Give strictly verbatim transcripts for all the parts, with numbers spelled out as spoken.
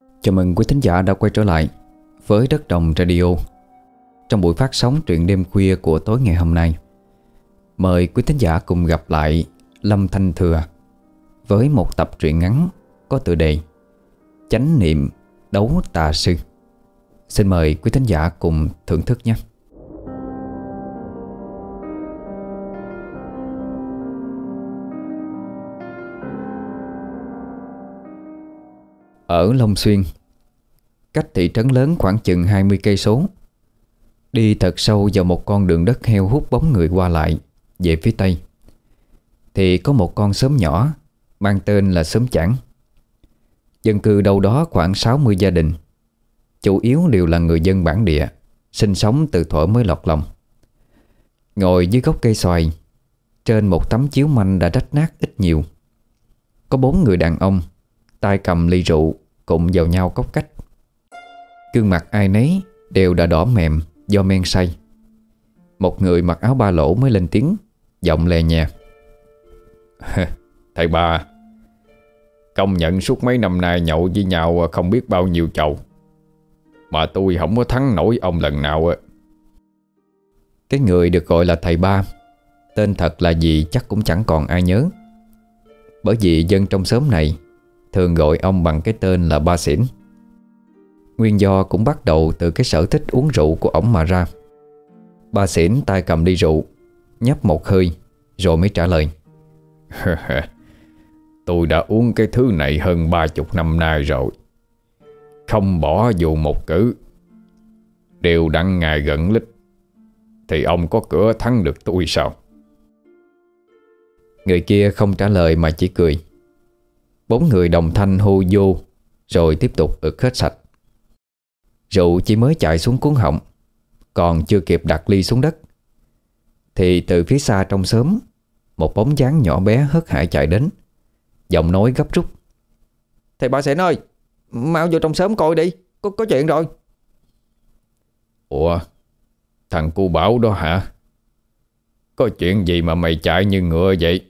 Chào mừng quý thính giả đã quay trở lại với Đất Đồng Radio trong buổi phát sóng truyện đêm khuya của tối ngày hôm nay. Mời quý thính giả cùng gặp lại Lâm Thanh Thừa với một tập truyện ngắn có tựa đề Chánh Niệm Đấu Tà Sư. Xin mời quý thính giả cùng thưởng thức nhé. Ở Long Xuyên, cách thị trấn lớn khoảng chừng hai mươi cây số, đi thật sâu vào một con đường đất heo hút bóng người qua lại về phía tây, thì có một con xóm nhỏ mang tên là xóm Chảng. Dân cư đâu đó khoảng sáu mươi gia đình, chủ yếu đều là người dân bản địa, sinh sống từ thuở mới lọt lòng. Ngồi dưới gốc cây xoài, trên một tấm chiếu manh đã rách nát ít nhiều, có bốn người đàn ông tay cầm ly rượu cùng vào nhau cốc cách. Gương mặt ai nấy đều đã đỏ mềm do men say. Một người mặc áo ba lỗ mới lên tiếng, giọng lè nhẹ: "Thầy ba, công nhận suốt mấy năm nay nhậu với nhau không biết bao nhiêu chầu, mà tôi không có thắng nổi ông lần nào." Cái người được gọi là thầy ba, tên thật là gì chắc cũng chẳng còn ai nhớ, bởi vì dân trong xóm này thường gọi ông bằng cái tên là Ba Xỉn. Nguyên do cũng bắt đầu từ cái sở thích uống rượu của ổng mà ra. Ba Xỉn tay cầm ly rượu, nhấp một hơi rồi mới trả lời: "Tôi đã uống cái thứ này hơn ba chục năm nay rồi, không bỏ dù một cử, đều đặn ngày gần lít, thì ông có cửa thắng được tôi sao?" Người kia không trả lời mà chỉ cười. Bốn người đồng thanh hô vô, rồi tiếp tục ực hết sạch. Rượu chỉ mới chạy xuống cuống họng, còn chưa kịp đặt ly xuống đất, thì từ phía xa trong xóm, một bóng dáng nhỏ bé hớt hải chạy đến, giọng nói gấp rút: "Thầy Ba Xỉn ơi, mau vô trong xóm coi đi, có, có chuyện rồi." "Ủa, thằng cu Bảo đó hả? Có chuyện gì mà mày chạy như ngựa vậy?"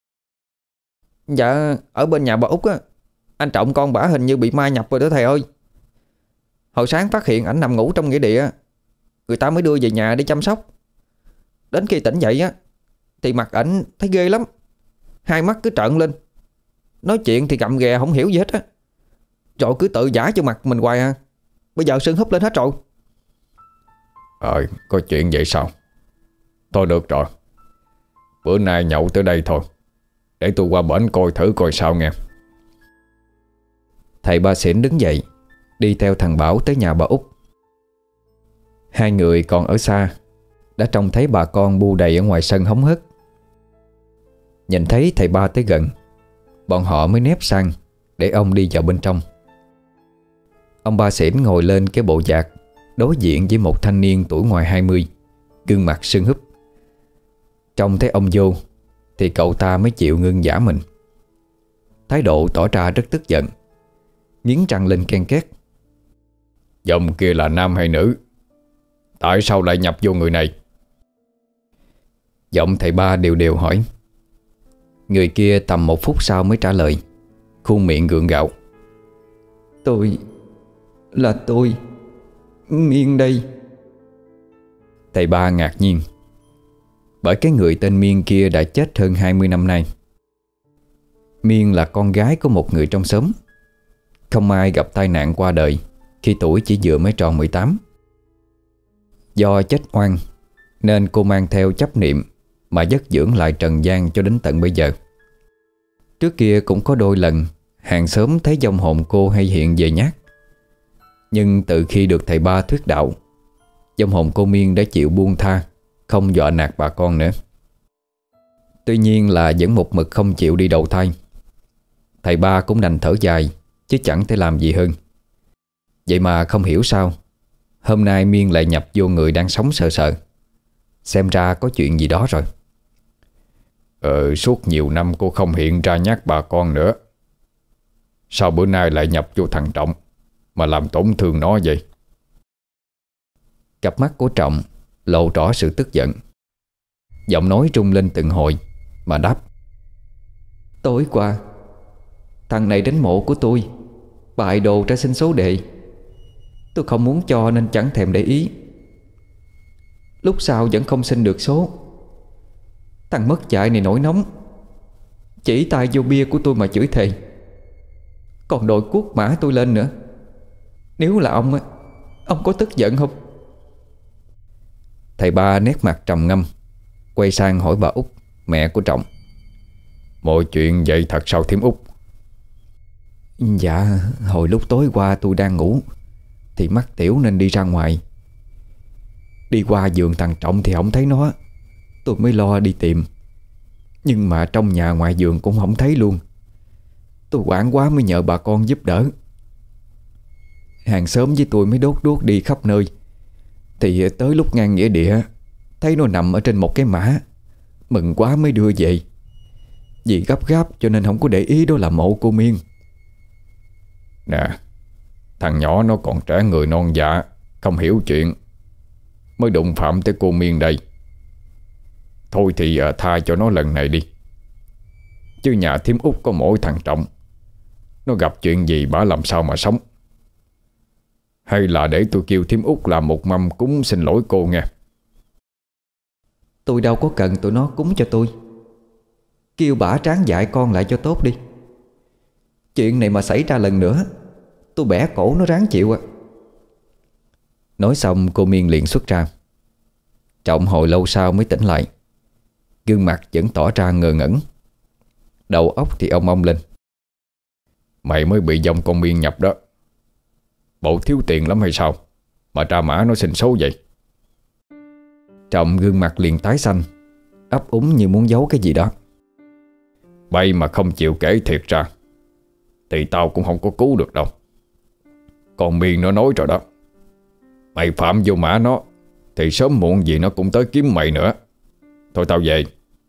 "Dạ, ở bên nhà bà Út á, anh Trọng con bả hình như bị ma nhập rồi đó thầy ơi. Hồi sáng phát hiện ảnh nằm ngủ trong nghĩa địa, người ta mới đưa về nhà để chăm sóc. Đến khi tỉnh dậy á, thì mặt ảnh thấy ghê lắm, hai mắt cứ trợn lên, nói chuyện thì gặm ghè không hiểu gì hết á, rồi cứ tự giả cho mặt mình hoài à. Bây giờ sưng húp lên hết rồi." Ờ, có chuyện vậy sao? Thôi được rồi, bữa nay nhậu tới đây thôi, để tôi qua bển coi thử coi sao nghe. Thầy Ba Xỉn đứng dậy, đi theo thằng Bảo tới nhà bà Út. Hai người còn ở xa đã trông thấy bà con bu đầy ở ngoài sân hóng hớt. Nhìn thấy thầy Ba tới gần, bọn họ mới nép sang để ông đi vào bên trong. Ông Ba Xỉn ngồi lên cái bộ dạc, đối diện với một thanh niên tuổi ngoài hai mươi, gương mặt sưng húp. Trông thấy ông vô thì cậu ta mới chịu ngưng giả mình, thái độ tỏ ra rất tức giận, nghiến răng lên ken két: "Dòng kia là nam hay nữ? Tại sao lại nhập vô người này?" Giọng thầy Ba đều đều hỏi. Người kia tầm một phút sau mới trả lời, khuôn miệng gượng gạo: "Tôi... là tôi... Miên đây." Thầy Ba ngạc nhiên, bởi cái người tên Miên kia đã chết hơn hai mươi năm nay. Miên là con gái của một người trong xóm, không ai gặp tai nạn qua đời khi tuổi chỉ vừa mới tròn mười tám. Do chết oan nên cô mang theo chấp niệm mà dất dưỡng lại trần gian cho đến tận bây giờ. Trước kia cũng có đôi lần hàng xóm thấy vong hồn cô hay hiện về nhát, nhưng từ khi được thầy Ba thuyết đạo, vong hồn cô Miên đã chịu buông tha, không dọa nạt bà con nữa. Tuy nhiên là vẫn một mực không chịu đi đầu thai. Thầy Ba cũng đành thở dài, chứ chẳng thể làm gì hơn. Vậy mà không hiểu sao hôm nay Miên lại nhập vô người đang sống sờ sờ. Xem ra có chuyện gì đó rồi. Ờ, suốt nhiều năm cô không hiện ra nhát bà con nữa, sao bữa nay lại nhập vô thằng Trọng mà làm tổn thương nó vậy? Cặp mắt của Trọng lộ rõ sự tức giận, giọng nói rung lên từng hồi mà đáp: "Tối qua thằng này đến mộ của tôi, bại đồ ra xin số đề. Tôi không muốn cho nên chẳng thèm để ý. Lúc sau vẫn không xin được số. Thằng mất dạy này nổi nóng, chỉ tay vô bia của tôi mà chửi thề, còn đòi cuốc mã tôi lên nữa. Nếu là ông á, ông có tức giận không? Thầy ba nét mặt trầm ngâm, quay sang hỏi bà Út, mẹ của Trọng. Mọi chuyện vậy thật sao thím Út? Dạ, hồi lúc tối qua tôi đang ngủ thì mắc tiểu nên đi ra ngoài. Đi qua giường thằng Trọng thì không thấy nó, tôi mới lo đi tìm. Nhưng mà trong nhà ngoài giường cũng không thấy luôn. Tôi hoảng quá mới nhờ bà con giúp đỡ. Hàng xóm với tôi mới đốt đuốc đi khắp nơi, thì tới lúc ngang nghĩa địa thấy nó nằm ở trên một cái mả. Mừng quá mới đưa về. Vì gấp gáp cho nên không có để ý đó là mộ cô Miên. Nè, thằng nhỏ nó còn trẻ người non dạ, không hiểu chuyện, mới đụng phạm tới cô Miên đây. Thôi thì à, tha cho nó lần này đi. Chứ nhà thím Út có mỗi thằng Trọng, nó gặp chuyện gì bả làm sao mà sống. Hay là để tôi kêu thím Út làm một mâm cúng xin lỗi cô nghe. Tôi đâu có cần tụi nó cúng cho tôi. Kêu bả tráng dạy con lại cho tốt đi. Chuyện này mà xảy ra lần nữa, tôi bẻ cổ nó ráng chịu à. Nói xong cô Miên liền xuất ra. Trọng hồi lâu sau mới tỉnh lại, gương mặt vẫn tỏ ra ngơ ngẩn, đầu óc thì ong ong lên. Mày mới bị dòng con Miên nhập đó. Bộ thiếu tiền lắm hay sao mà tra mã nó xin số vậy? Trọng gương mặt liền tái xanh, ấp úng như muốn giấu cái gì đó. Bay mà không chịu kể thiệt ra thì tao cũng không có cứu được đâu. Con Miên nó nói rồi đó, mày phạm vô mã nó thì sớm muộn gì nó cũng tới kiếm mày nữa. Thôi tao về.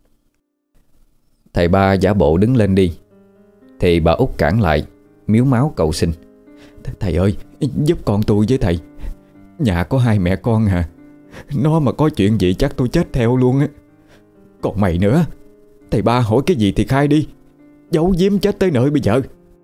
Thầy ba giả bộ đứng lên đi, thì bà Út cản lại, miếu máu cầu xin. Thầy ơi, giúp con tôi với thầy. Nhà có hai mẹ con à. Nó mà có chuyện gì chắc tôi chết theo luôn á. Còn mày nữa, thầy ba hỏi cái gì thì khai đi, giấu giếm chết tới nơi bây giờ.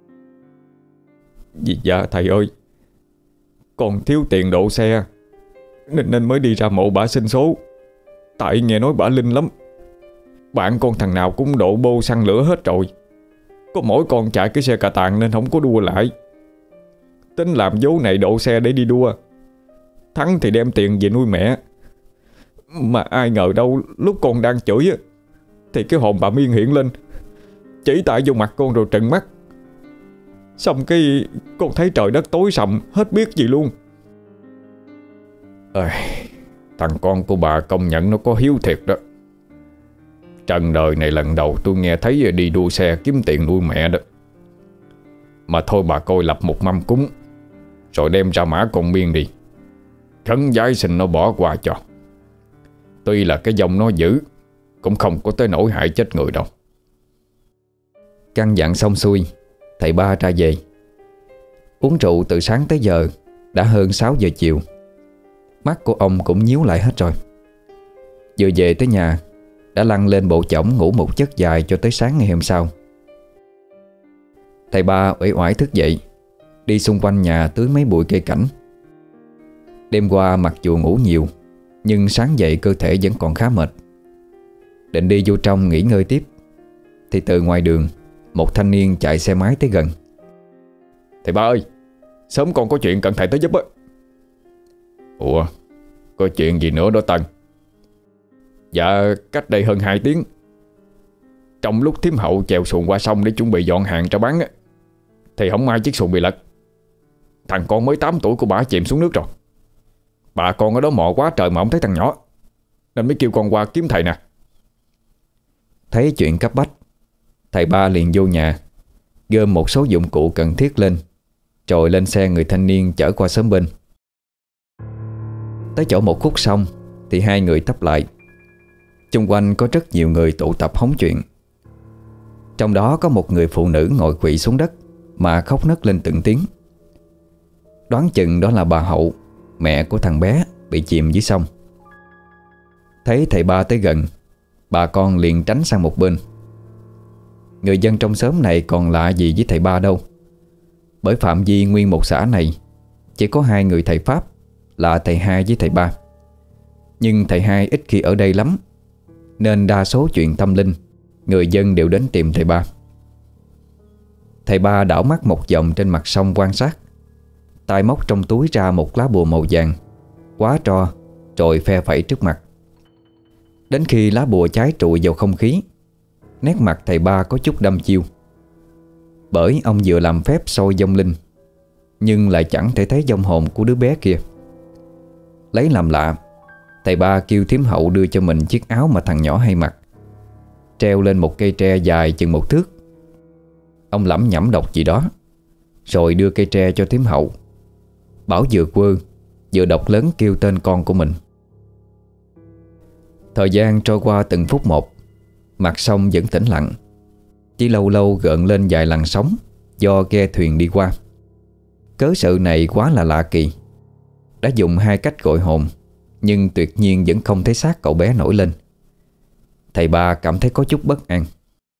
Dạ thầy ơi, con thiếu tiền độ xe Nên nên mới đi ra mộ bả xin số. Tại nghe nói bả linh lắm. Bạn con thằng nào cũng độ bô xăng lửa hết rồi. Có mỗi con chạy cái xe cà tàng nên không có đua lại. Tính làm dấu này độ xe để đi đua. Thắng thì đem tiền về nuôi mẹ. Mà ai ngờ đâu lúc con đang chửi thì cái hồn bà Miên hiện lên, chỉ tại vô mặt con rồi trừng mắt. Xong cái con thấy trời đất tối sầm, hết biết gì luôn. Ê, thằng con của bà công nhận nó có hiếu thiệt đó. Trần đời này lần đầu tôi nghe thấy đi đua xe kiếm tiền nuôi mẹ đó. Mà thôi bà coi lập một mâm cúng, rồi đem ra mã con Miên đi, khấn vái xin nó bỏ qua cho. Tuy là cái dòng nó dữ, cũng không có tới nỗi hại chết người đâu. Căn dặn xong xuôi, thầy ba ra về. Uống rượu từ sáng tới giờ đã hơn sáu giờ chiều. Mắt của ông cũng nhíu lại hết rồi. Vừa về tới nhà đã lăn lên bộ chõng ngủ một giấc dài cho tới sáng ngày hôm sau. Thầy ba uể oải thức dậy, đi xung quanh nhà tưới mấy bụi cây cảnh. Đêm qua mặc dù ngủ nhiều, nhưng sáng dậy cơ thể vẫn còn khá mệt. Định đi vô trong nghỉ ngơi tiếp, thì từ ngoài đường một thanh niên chạy xe máy tới gần. Thầy ba ơi, sớm con có chuyện cần thầy tới giúp á. Ủa, có chuyện gì nữa đó Tân? Dạ, cách đây hơn hai tiếng, trong lúc thím Hậu chèo xuồng qua sông để chuẩn bị dọn hàng cho bán á, thì không may chiếc xuồng bị lật. Thằng con mới tám tuổi của bà chìm xuống nước rồi. Bà con ở đó mò quá trời mà không thấy thằng nhỏ, nên mới kêu con qua kiếm thầy nè. Thấy chuyện cấp bách, thầy ba liền vô nhà, gom một số dụng cụ cần thiết lên, rồi lên xe người thanh niên chở qua xóm bên. Tới chỗ một khúc sông thì hai người tấp lại. Xung quanh có rất nhiều người tụ tập hóng chuyện. Trong đó có một người phụ nữ ngồi quỵ xuống đất mà khóc nấc lên từng tiếng. Đoán chừng đó là bà Hậu, mẹ của thằng bé bị chìm dưới sông. Thấy thầy ba tới gần, bà con liền tránh sang một bên. Người dân trong xóm này còn lạ gì với thầy ba đâu. Bởi phạm vi nguyên một xã này chỉ có hai người thầy Pháp là thầy hai với thầy ba. Nhưng thầy hai ít khi ở đây lắm, nên đa số chuyện tâm linh người dân đều đến tìm thầy ba. Thầy ba đảo mắt một vòng trên mặt sông quan sát, tay móc trong túi ra một lá bùa màu vàng, quá tro, rồi phe phẩy trước mặt. Đến khi lá bùa cháy trụi vào không khí, nét mặt thầy ba có chút đăm chiêu. Bởi ông vừa làm phép soi vong linh, nhưng lại chẳng thể thấy vong hồn của đứa bé kia. Lấy làm lạ, thầy ba kêu thím Hậu đưa cho mình chiếc áo mà thằng nhỏ hay mặc, treo lên một cây tre dài chừng một thước. Ông lẩm nhẩm đọc gì đó, rồi đưa cây tre cho thím Hậu, bảo vừa quơ vừa đọc lớn kêu tên con của mình. Thời gian trôi qua từng phút một, mặt sông vẫn tĩnh lặng, chỉ lâu lâu gợn lên vài làn sóng do ghe thuyền đi qua. Cớ sự này quá là lạ kỳ. Đã dùng hai cách gọi hồn, nhưng tuyệt nhiên vẫn không thấy xác cậu bé nổi lên. Thầy ba cảm thấy có chút bất an.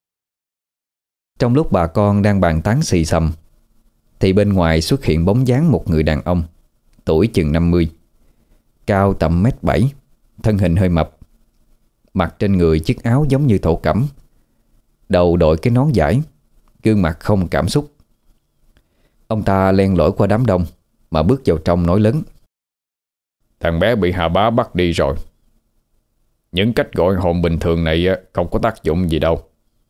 Trong lúc bà con đang bàn tán xì xầm, thì bên ngoài xuất hiện bóng dáng một người đàn ông, tuổi chừng năm mươi, cao tầm mét bảy, thân hình hơi mập, mặc trên người chiếc áo giống như thổ cẩm, đầu đội cái nón vải, gương mặt không cảm xúc. Ông ta len lỏi qua đám đông mà bước vào trong nói lớn: Thằng bé bị Hà Bá bắt đi rồi. Những cách gọi hồn bình thường này không có tác dụng gì đâu.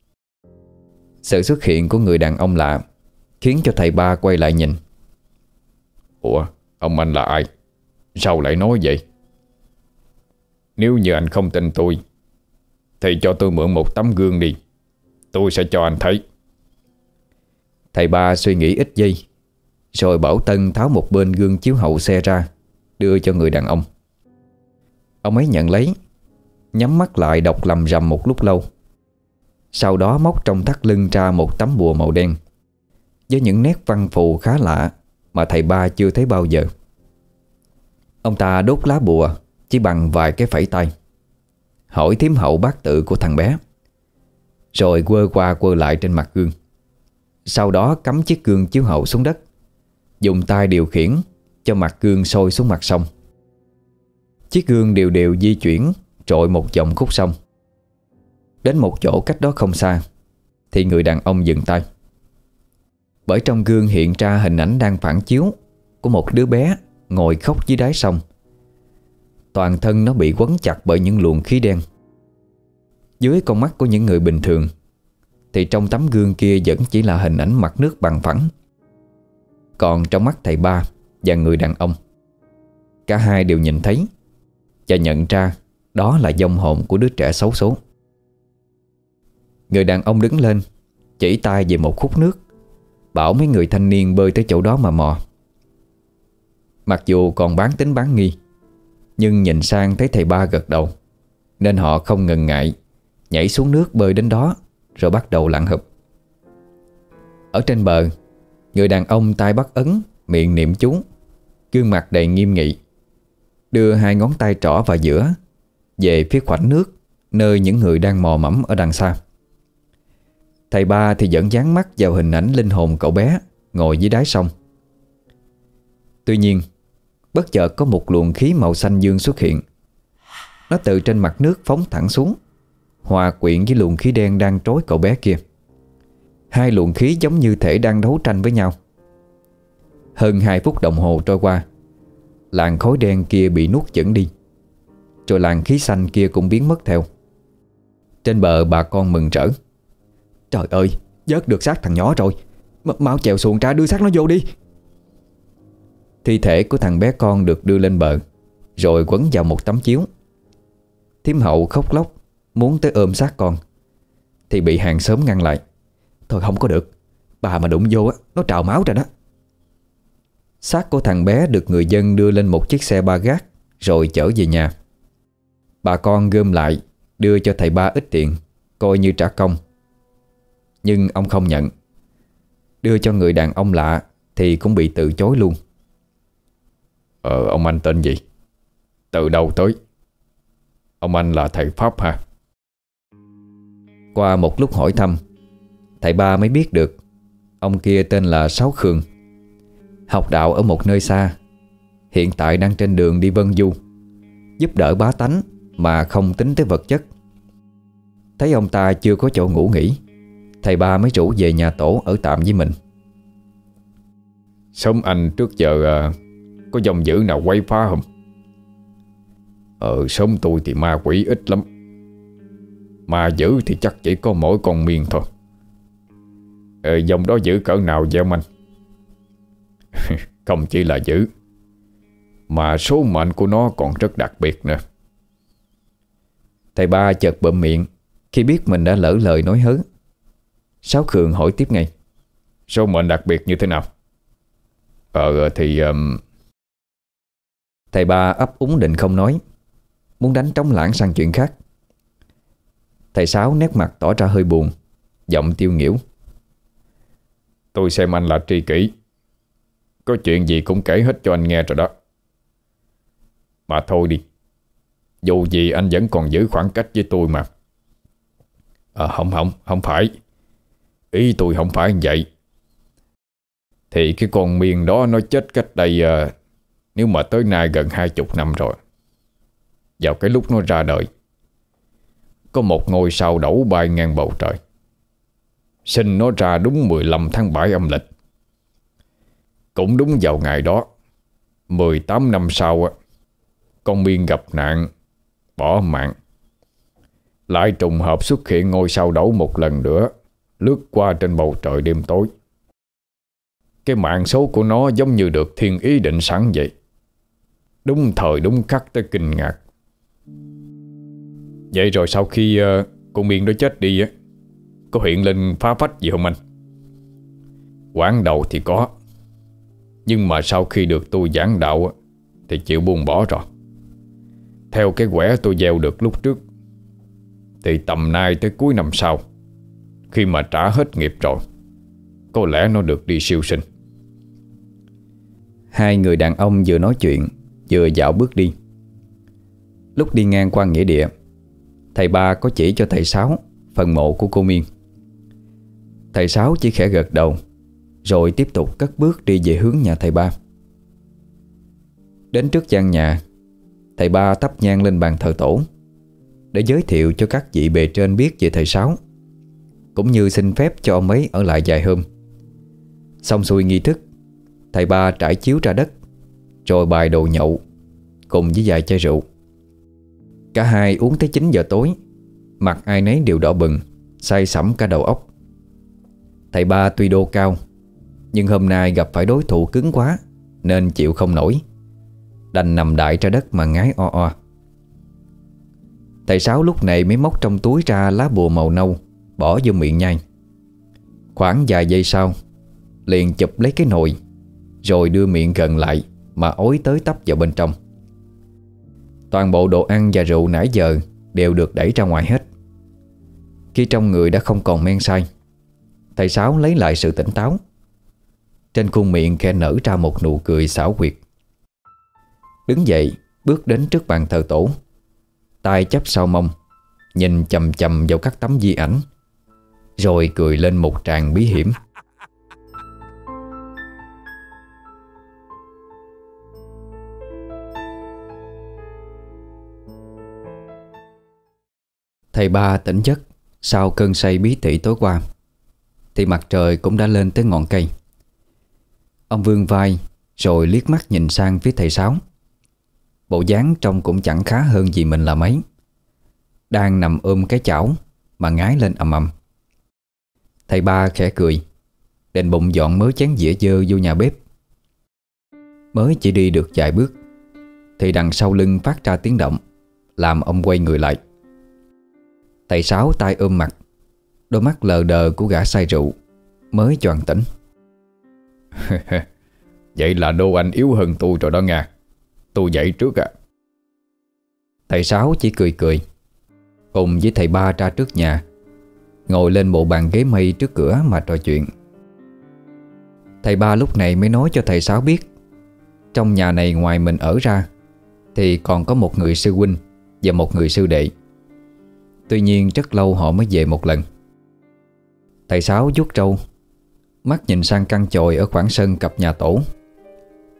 Sự xuất hiện của người đàn ông lạ khiến cho thầy ba quay lại nhìn. Ủa, ông anh là ai? Sao lại nói vậy? Nếu như anh không tin tôi thì cho tôi mượn một tấm gương đi, tôi sẽ cho anh thấy. Thầy ba suy nghĩ ít giây, rồi bảo Tân tháo một bên gương chiếu hậu xe ra, đưa cho người đàn ông. Ông ấy nhận lấy, nhắm mắt lại đọc lầm rầm một lúc lâu. Sau đó móc trong thắt lưng ra một tấm bùa màu đen với những nét văn phù khá lạ mà thầy ba chưa thấy bao giờ. Ông ta đốt lá bùa chỉ bằng vài cái phẩy tay, hỏi thím Hậu bát tự của thằng bé, rồi quơ qua quơ lại trên mặt gương. Sau đó cắm chiếc gương chiếu hậu xuống đất, dùng tay điều khiển cho mặt gương sôi xuống mặt sông. Chiếc gương đều đều di chuyển trội một vòng khúc sông. Đến một chỗ cách đó không xa thì người đàn ông dừng tay. Bởi trong gương hiện ra hình ảnh đang phản chiếu của một đứa bé ngồi khóc dưới đáy sông. Toàn thân nó bị quấn chặt bởi những luồng khí đen. Dưới con mắt của những người bình thường thì trong tấm gương kia vẫn chỉ là hình ảnh mặt nước bằng phẳng. Còn trong mắt thầy ba và người đàn ông, cả hai đều nhìn thấy và nhận ra đó là vong hồn của đứa trẻ xấu số. Người đàn ông đứng lên, chỉ tay về một khúc nước, bảo mấy người thanh niên bơi tới chỗ đó mà mò. Mặc dù còn bán tính bán nghi, nhưng nhìn sang thấy thầy ba gật đầu, nên họ không ngần ngại nhảy xuống nước bơi đến đó, rồi bắt đầu lặn hụp. Ở trên bờ, người đàn ông tay bắt ấn, miệng niệm chú, gương mặt đầy nghiêm nghị, đưa hai ngón tay trỏ và giữa về phía khoảnh nước nơi những người đang mò mẫm ở đằng xa. Thầy ba thì vẫn dán mắt vào hình ảnh linh hồn cậu bé ngồi dưới đáy sông. Tuy nhiên, bất chợt có một luồng khí màu xanh dương xuất hiện. Nó từ trên mặt nước phóng thẳng xuống, hòa quyện với luồng khí đen đang trói cậu bé kia. Hai luồng khí giống như thể đang đấu tranh với nhau. Hơn hai phút đồng hồ trôi qua, làn khói đen kia bị nuốt chửng đi, rồi làn khí xanh kia cũng biến mất theo. Trên bờ bà con mừng rỡ: Trời ơi, vớt được xác thằng nhỏ rồi, M mau chèo xuồng ra đưa xác nó vô đi. Thi thể của thằng bé con được đưa lên bờ, rồi quấn vào một tấm chiếu. Thím Hậu khóc lóc muốn tới ôm xác con, thì bị hàng xóm ngăn lại: Thôi không có được, bà mà đụng vô á, nó trào máu rồi đó. Xác của thằng bé được người dân đưa lên một chiếc xe ba gác, rồi chở về nhà. Bà con gom lại đưa cho thầy ba ít tiền, coi như trả công. Nhưng ông không nhận. Đưa cho người đàn ông lạ thì cũng bị từ chối luôn. Ờ, ông anh tên gì? Từ đâu tới? Ông anh là thầy Pháp hả? Qua một lúc hỏi thăm, thầy ba mới biết được ông kia tên là Sáu Khương, học đạo ở một nơi xa, hiện tại đang trên đường đi vân du, giúp đỡ bá tánh mà không tính tới vật chất. Thấy ông ta chưa có chỗ ngủ nghỉ, thầy ba mới rủ về nhà tổ ở tạm với mình. Sớm anh trước giờ à, có dòng dữ nào quay phá không? Ờ sớm tôi thì ma quỷ ít lắm, ma dữ thì chắc chỉ có mỗi con Miên thôi. Ờ dòng đó dữ cỡ nào vậy ông anh? Không chỉ là dữ, mà số mệnh của nó còn rất đặc biệt nữa. Thầy ba chợt bụm miệng khi biết mình đã lỡ lời nói hớ. Sáu Khương hỏi tiếp ngay. Số mệnh đặc biệt như thế nào? Ờ thì um... Thầy ba ấp úng định không nói, muốn đánh trống lãng sang chuyện khác. Thầy Sáu nét mặt tỏ ra hơi buồn, giọng tiêu nghỉu. Tôi xem anh là tri kỷ, có chuyện gì cũng kể hết cho anh nghe rồi đó. Mà thôi đi, dù gì anh vẫn còn giữ khoảng cách với tôi mà. À, không không, không phải. Ý tôi không phải như vậy. Thì cái con Miên đó nó chết cách đây uh, nếu mà tới nay gần hai chục năm rồi. Vào cái lúc nó ra đời, có một ngôi sao đẩu bay ngang bầu trời. Sinh nó ra đúng mười lăm tháng bảy âm lịch. Cũng đúng vào ngày đó, mười tám năm sau, con Miên gặp nạn, bỏ mạng. Lại trùng hợp xuất hiện ngôi sao đẩu một lần nữa, lướt qua trên bầu trời đêm tối. Cái mạng số của nó giống như được thiên ý định sẵn vậy. Đúng thời đúng khắc tới kinh ngạc. Vậy rồi sau khi uh, con Miên đó chết đi á, có hiện lên phá phách gì không anh? Quán đầu thì có, nhưng mà sau khi được tôi giảng đạo thì chịu buông bỏ rồi. Theo cái quẻ tôi gieo được lúc trước, thì tầm nay tới cuối năm sau, khi mà trả hết nghiệp rồi, có lẽ nó được đi siêu sinh. Hai người đàn ông vừa nói chuyện vừa dạo bước đi. Lúc đi ngang qua nghĩa địa, thầy ba có chỉ cho thầy Sáu phần mộ của cô Miên. Thầy Sáu chỉ khẽ gật đầu, rồi tiếp tục cất bước đi về hướng nhà thầy ba. Đến trước gian nhà, thầy ba thắp nhang lên bàn thờ tổ để giới thiệu cho các vị bề trên biết về thầy Sáu, cũng như xin phép cho ông ấy ở lại vài hôm. Xong xuôi nghi thức, thầy ba trải chiếu ra đất, rồi bài đồ nhậu cùng với vài chai rượu. Cả hai uống tới chín giờ tối, mặt ai nấy đều đỏ bừng, say sẩm cả đầu óc. Thầy ba tuy đô cao, nhưng hôm nay gặp phải đối thủ cứng quá nên chịu không nổi, đành nằm đại ra đất mà ngái o o. Thầy Sáu lúc này mới móc trong túi ra lá bùa màu nâu, bỏ vô miệng nhai. Khoảng vài giây sau, liền chụp lấy cái nồi, rồi đưa miệng gần lại mà ối tới tấp vào bên trong. Toàn bộ đồ ăn và rượu nãy giờ đều được đẩy ra ngoài hết. Khi trong người đã không còn men say, thầy Sáu lấy lại sự tỉnh táo. Trên khuôn miệng khẽ nở ra một nụ cười xảo quyệt. Đứng dậy bước đến trước bàn thờ tổ, tay chắp sau mông, nhìn chầm chầm vào các tấm di ảnh, rồi cười lên một tràng bí hiểm. Thầy ba tỉnh giấc sau cơn say bí tỉ tối qua, thì mặt trời cũng đã lên tới ngọn cây. Ông vươn vai rồi liếc mắt nhìn sang phía thầy Sáu. Bộ dáng trông cũng chẳng khá hơn gì mình là mấy, đang nằm ôm cái chảo mà ngái lên ầm ầm. Thầy ba khẽ cười, định bụng dọn mớ chén dĩa dơ vô nhà bếp. Mới chỉ đi được vài bước thì đằng sau lưng phát ra tiếng động, làm ông quay người lại. Thầy Sáu tay ôm mặt, đôi mắt lờ đờ của gã say rượu mới choàng tỉnh. Vậy là đô anh yếu hơn tôi rồi đó nha. Tôi dậy trước à. Thầy Sáu chỉ cười cười, cùng với thầy ba ra trước nhà, ngồi lên bộ bàn ghế mây trước cửa mà trò chuyện. Thầy ba lúc này mới nói cho thầy Sáu biết, trong nhà này ngoài mình ở ra thì còn có một người sư huynh và một người sư đệ. Tuy nhiên rất lâu họ mới về một lần. Thầy Sáu vuốt râu, mắt nhìn sang căn chòi ở khoảng sân cặp nhà tổ,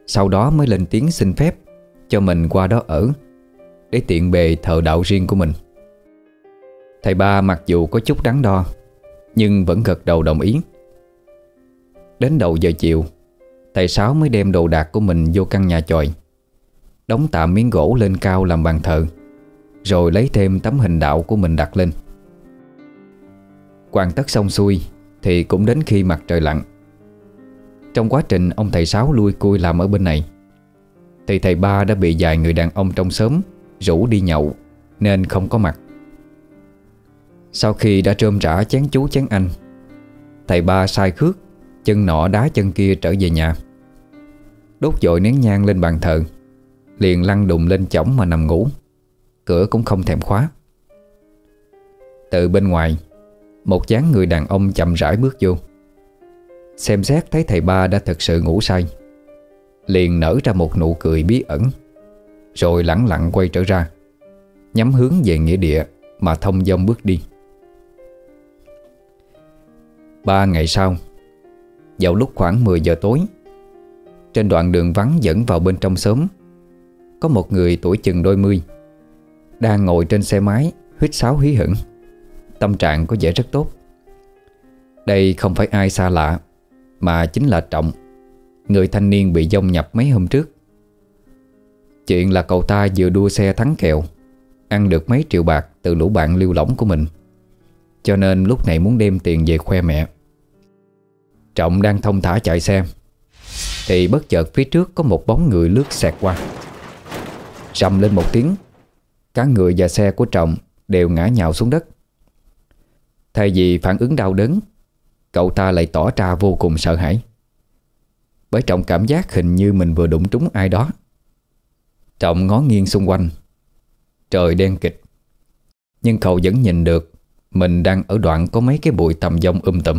Sau đó mới lên tiếng xin phép cho mình qua đó ở, để tiện bề thờ đạo riêng của mình. Thầy ba mặc dù có chút đắn đo, nhưng vẫn gật đầu đồng ý. Đến đầu giờ chiều, thầy Sáu mới đem đồ đạc của mình vô căn nhà chòi, đóng tạm miếng gỗ lên cao làm bàn thờ, rồi lấy thêm tấm hình đạo của mình đặt lên. Hoàn tất xong xuôi thì cũng đến khi mặt trời lặn. Trong quá trình ông thầy Sáu lui cui làm ở bên này, thì thầy ba đã bị vài người đàn ông trong xóm rủ đi nhậu nên không có mặt. Sau khi đã rơm rã chén chú chén anh, thầy ba sai khước chân nọ đá chân kia trở về nhà, đốt dội nén nhang lên bàn thờ, liền lăn đùng lên chõng mà nằm ngủ. Cửa cũng không thèm khóa. Từ bên ngoài, một dáng người đàn ông chậm rãi bước vô, xem xét thấy thầy ba đã thật sự ngủ say, liền nở ra một nụ cười bí ẩn, rồi lẳng lặng quay trở ra, nhắm hướng về nghĩa địa mà thông dong bước đi. Ba ngày sau, vào lúc khoảng mười giờ tối, trên đoạn đường vắng dẫn vào bên trong xóm, có một người tuổi chừng đôi mươi đang ngồi trên xe máy huýt sáo hí hửng. Tâm trạng có vẻ rất tốt. Đây không phải ai xa lạ, mà chính là Trọng, người thanh niên bị dông nhập mấy hôm trước. Chuyện là cậu ta vừa đua xe thắng kèo, ăn được mấy triệu bạc từ lũ bạn lưu lỏng của mình, cho nên lúc này muốn đem tiền về khoe mẹ. Trọng đang thong thả chạy xe, thì bất chợt phía trước có một bóng người lướt xẹt qua. Rầm lên một tiếng, cả người và xe của Trọng đều ngã nhào xuống đất. Thay vì phản ứng đau đớn, cậu ta lại tỏ ra vô cùng sợ hãi, bởi Trọng cảm giác hình như mình vừa đụng trúng ai đó. Trọng ngó nghiêng xung quanh. Trời đen kịt, nhưng cậu vẫn nhìn được mình đang ở đoạn có mấy cái bụi tầm dông um tùm.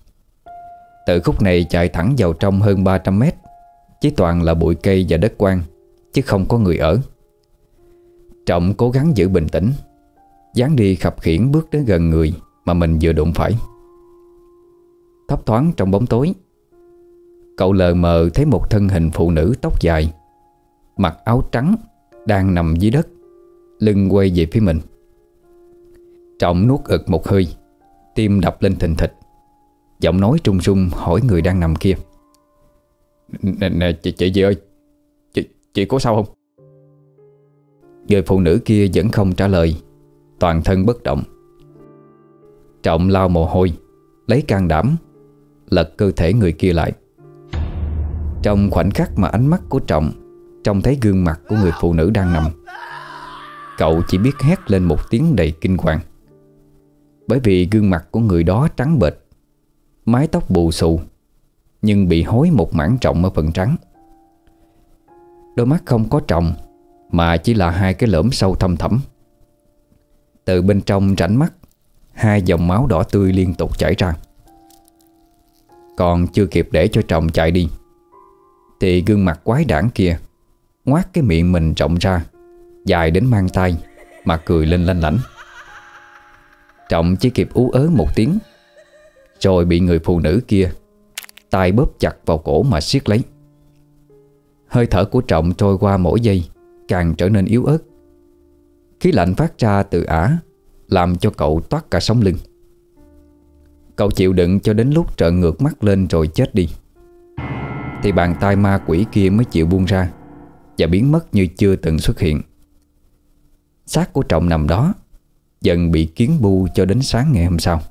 Từ khúc này chạy thẳng vào trong hơn ba trăm mét, chỉ toàn là bụi cây và đất quang, chứ không có người ở. Trọng cố gắng giữ bình tĩnh, dáng đi khập khiễng bước đến gần người mà mình vừa đụng phải. Thấp thoáng trong bóng tối, cậu lờ mờ thấy một thân hình phụ nữ tóc dài, mặc áo trắng, đang nằm dưới đất, lưng quay về phía mình. Trọng nuốt ực một hơi, tim đập lên thình thịch, giọng nói trung rung hỏi người đang nằm kia: Nè, nè chị, chị gì ơi, chị, chị có sao không? Người phụ nữ kia vẫn không trả lời, toàn thân bất động. Trọng lau mồ hôi, lấy can đảm lật cơ thể người kia lại. Trong khoảnh khắc mà ánh mắt của Trọng trông thấy gương mặt của người phụ nữ đang nằm, cậu chỉ biết hét lên một tiếng đầy kinh hoàng. Bởi vì gương mặt của người đó trắng bệch, mái tóc bù xù, nhưng bị hối một mảng trọng ở phần trắng. Đôi mắt không có tròng, mà chỉ là hai cái lởm sâu thâm thẳm. Từ bên trong rãnh mắt, hai dòng máu đỏ tươi liên tục chảy ra. Còn chưa kịp để cho Trọng chạy đi, thì gương mặt quái đản kia ngoác cái miệng mình rộng ra, dài đến mang tay, mà cười lên lanh lảnh. Trọng chỉ kịp ú ớ một tiếng, rồi bị người phụ nữ kia tay bóp chặt vào cổ mà siết lấy. Hơi thở của Trọng trôi qua mỗi giây càng trở nên yếu ớt. Khí lạnh phát ra từ ả làm cho cậu toát cả sống lưng. Cậu chịu đựng cho đến lúc trợn ngược mắt lên rồi chết đi, thì bàn tay ma quỷ kia mới chịu buông ra và biến mất như chưa từng xuất hiện. Xác của Trọng nằm đó, dần bị kiến bu cho đến sáng ngày hôm sau.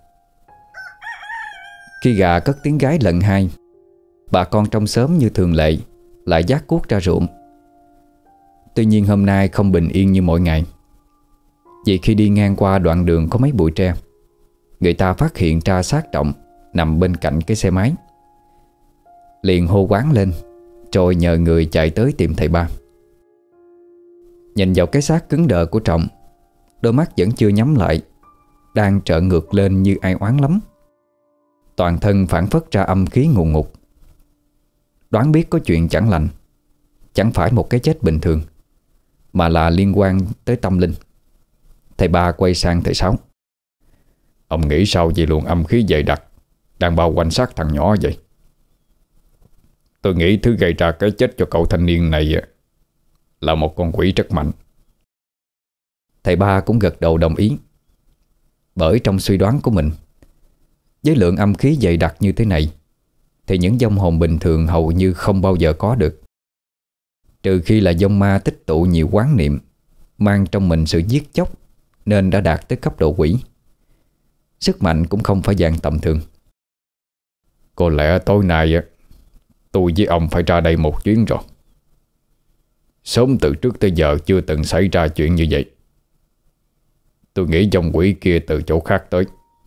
Khi gà cất tiếng gáy lần hai, bà con trong xóm như thường lệ lại vác cuốc ra ruộng. Tuy nhiên hôm nay không bình yên như mọi ngày, vì khi đi ngang qua đoạn đường có mấy bụi tre, người ta phát hiện ra xác Trọng nằm bên cạnh cái xe máy. Liền hô quán lên, rồi nhờ người chạy tới tìm thầy ba. Nhìn vào cái xác cứng đờ của Trọng, đôi mắt vẫn chưa nhắm lại, đang trợn ngược lên như ai oán lắm. Toàn thân phảng phất ra âm khí ngùn ngụt. Đoán biết có chuyện chẳng lành, chẳng phải một cái chết bình thường, mà là liên quan tới tâm linh. Thầy ba quay sang thầy Sáu: Ông nghĩ sao về luồng âm khí dày đặc đang bao quanh xác thằng nhỏ vậy? Tôi nghĩ thứ gây ra cái chết cho cậu thanh niên này là một con quỷ rất mạnh. Thầy ba cũng gật đầu đồng ý. Bởi trong suy đoán của mình, với lượng âm khí dày đặc như thế này thì những vong hồn bình thường hầu như không bao giờ có được. Trừ khi là vong ma tích tụ nhiều oán niệm, mang trong mình sự giết chóc, nên đã đạt tới cấp độ quỷ. Sức mạnh cũng không phải dạng tầm thường. Có lẽ tối nay tôi với ông phải ra đây một chuyến rồi. Sớm từ trước tới giờ chưa từng xảy ra chuyện như vậy. Tôi nghĩ vong quỷ kia từ chỗ khác tới.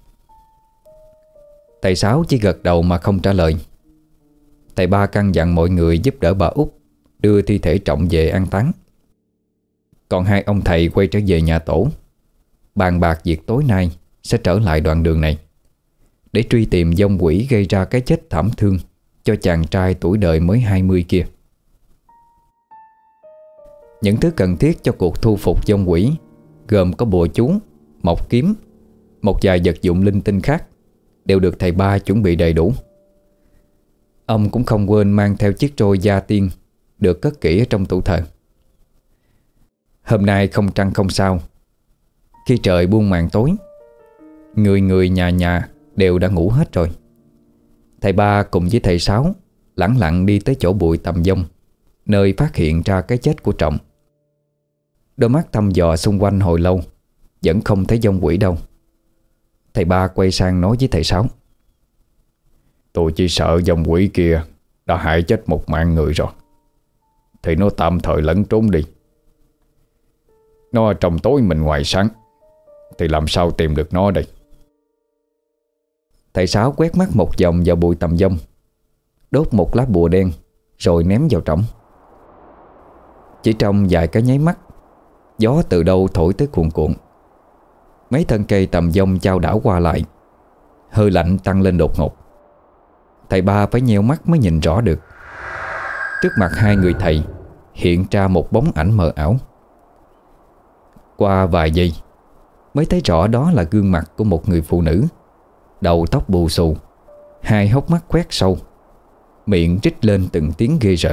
Thầy Sáu chỉ gật đầu mà không trả lời. Thầy ba căn dặn mọi người giúp đỡ bà Út đưa thi thể Trọng về an táng. Còn hai ông thầy quay trở về nhà tổ, bàn bạc việc tối nay sẽ trở lại đoạn đường này để truy tìm vong quỷ gây ra cái chết thảm thương cho chàng trai tuổi đời mới hai mươi kia. Những thứ cần thiết cho cuộc thu phục vong quỷ gồm có bùa chú, mộc kiếm, một vài vật dụng linh tinh khác đều được thầy ba chuẩn bị đầy đủ. Ông cũng không quên mang theo chiếc trôi gia tiên được cất kỹ ở trong tủ thờ. Hôm nay không trăng không sao. Khi trời buông màn tối, người người nhà nhà đều đã ngủ hết rồi. Thầy ba cùng với thầy Sáu lẳng lặng đi tới chỗ bụi tầm vong, nơi phát hiện ra cái chết của Trọng. Đôi mắt thăm dò xung quanh hồi lâu, vẫn không thấy vong quỷ đâu. Thầy ba quay sang nói với thầy Sáu: Tôi chỉ sợ vong quỷ kia đã hại chết một mạng người rồi, thì nó tạm thời lẫn trốn đi. Nó ở trong tối mình ngoài sáng, thì làm sao tìm được nó đây? Thầy Sáu quét mắt một vòng vào bụi tầm vong, đốt một lá bùa đen rồi ném vào trỏng. Chỉ trong vài cái nháy mắt, gió từ đâu thổi tới cuồn cuộn. Mấy thân cây tầm vong chao đảo qua lại, hơi lạnh tăng lên đột ngột. Thầy ba phải nheo mắt mới nhìn rõ được. Trước mặt hai người thầy hiện ra một bóng ảnh mờ ảo. Qua vài giây mới thấy rõ đó là gương mặt của một người phụ nữ, đầu tóc bù xù, hai hốc mắt khoét sâu, miệng rít lên từng tiếng ghê rợn.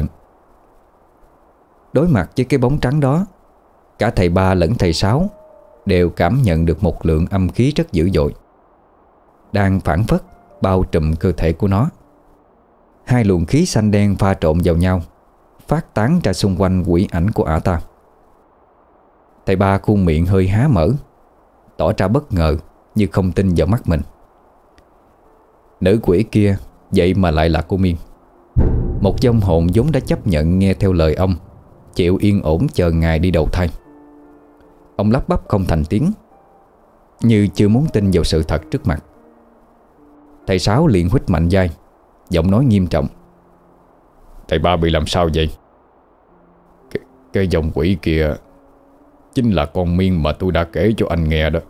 Đối mặt với cái bóng trắng đó, cả thầy ba lẫn thầy Sáu đều cảm nhận được một lượng âm khí rất dữ dội đang phảng phất bao trùm cơ thể của nó. Hai luồng khí xanh đen pha trộn vào nhau, phát tán ra xung quanh quỷ ảnh của ả ta. Thầy ba khuôn miệng hơi há mở, tỏ ra bất ngờ như không tin vào mắt mình. Nữ quỷ kia vậy mà lại là cô Miên, một vong hồn vốn đã chấp nhận nghe theo lời ông, chịu yên ổn chờ ngày đi đầu thai. Ông lắp bắp không thành tiếng, như chưa muốn tin vào sự thật trước mặt. Thầy Sáu liền huýt mạnh vai, giọng nói nghiêm trọng: Thầy ba bị làm sao vậy? Cái, cái vong quỷ kia chính là con Miên mà tôi đã kể cho anh nghe đó.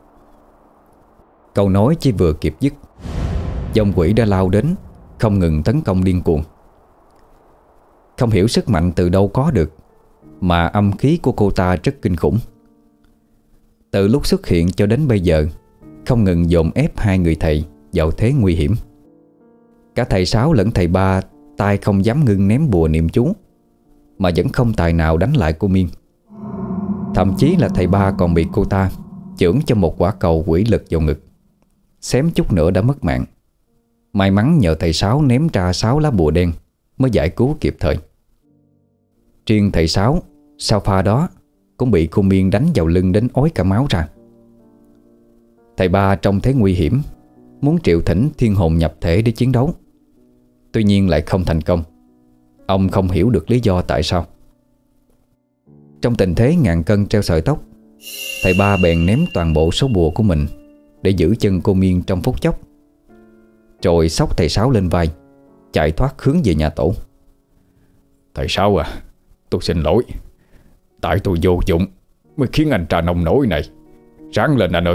Câu nói chỉ vừa kịp dứt, vong quỷ đã lao đến, không ngừng tấn công điên cuồng. Không hiểu sức mạnh từ đâu có được, mà âm khí của cô ta rất kinh khủng. Từ lúc xuất hiện cho đến bây giờ, không ngừng dồn ép hai người thầy vào thế nguy hiểm. Cả thầy Sáu lẫn thầy ba tay không dám ngưng ném bùa niệm chú, mà vẫn không tài nào đánh lại cô Miên. Thậm chí là thầy ba còn bị cô ta chưởng cho một quả cầu quỷ lực vào ngực, xém chút nữa đã mất mạng. May mắn nhờ thầy Sáu ném ra sáu lá bùa đen mới giải cứu kịp thời. Riêng thầy Sáu sau pha đó cũng bị cô Miên đánh vào lưng đến ói cả máu ra. Thầy ba trong thế nguy hiểm muốn triệu thỉnh thiên hồn nhập thể để chiến đấu, tuy nhiên lại không thành công. Ông không hiểu được lý do tại sao. Trong tình thế ngàn cân treo sợi tóc, thầy ba bèn ném toàn bộ số bùa của mình để giữ chân cô Miên trong phút chốc, rồi xốc thầy Sáu lên vai, chạy thoát hướng về nhà tổ. Thầy Sáu à, tôi xin lỗi. Tại tôi vô dụng mới khiến anh trà nông nổi này. Ráng lên anh ơi.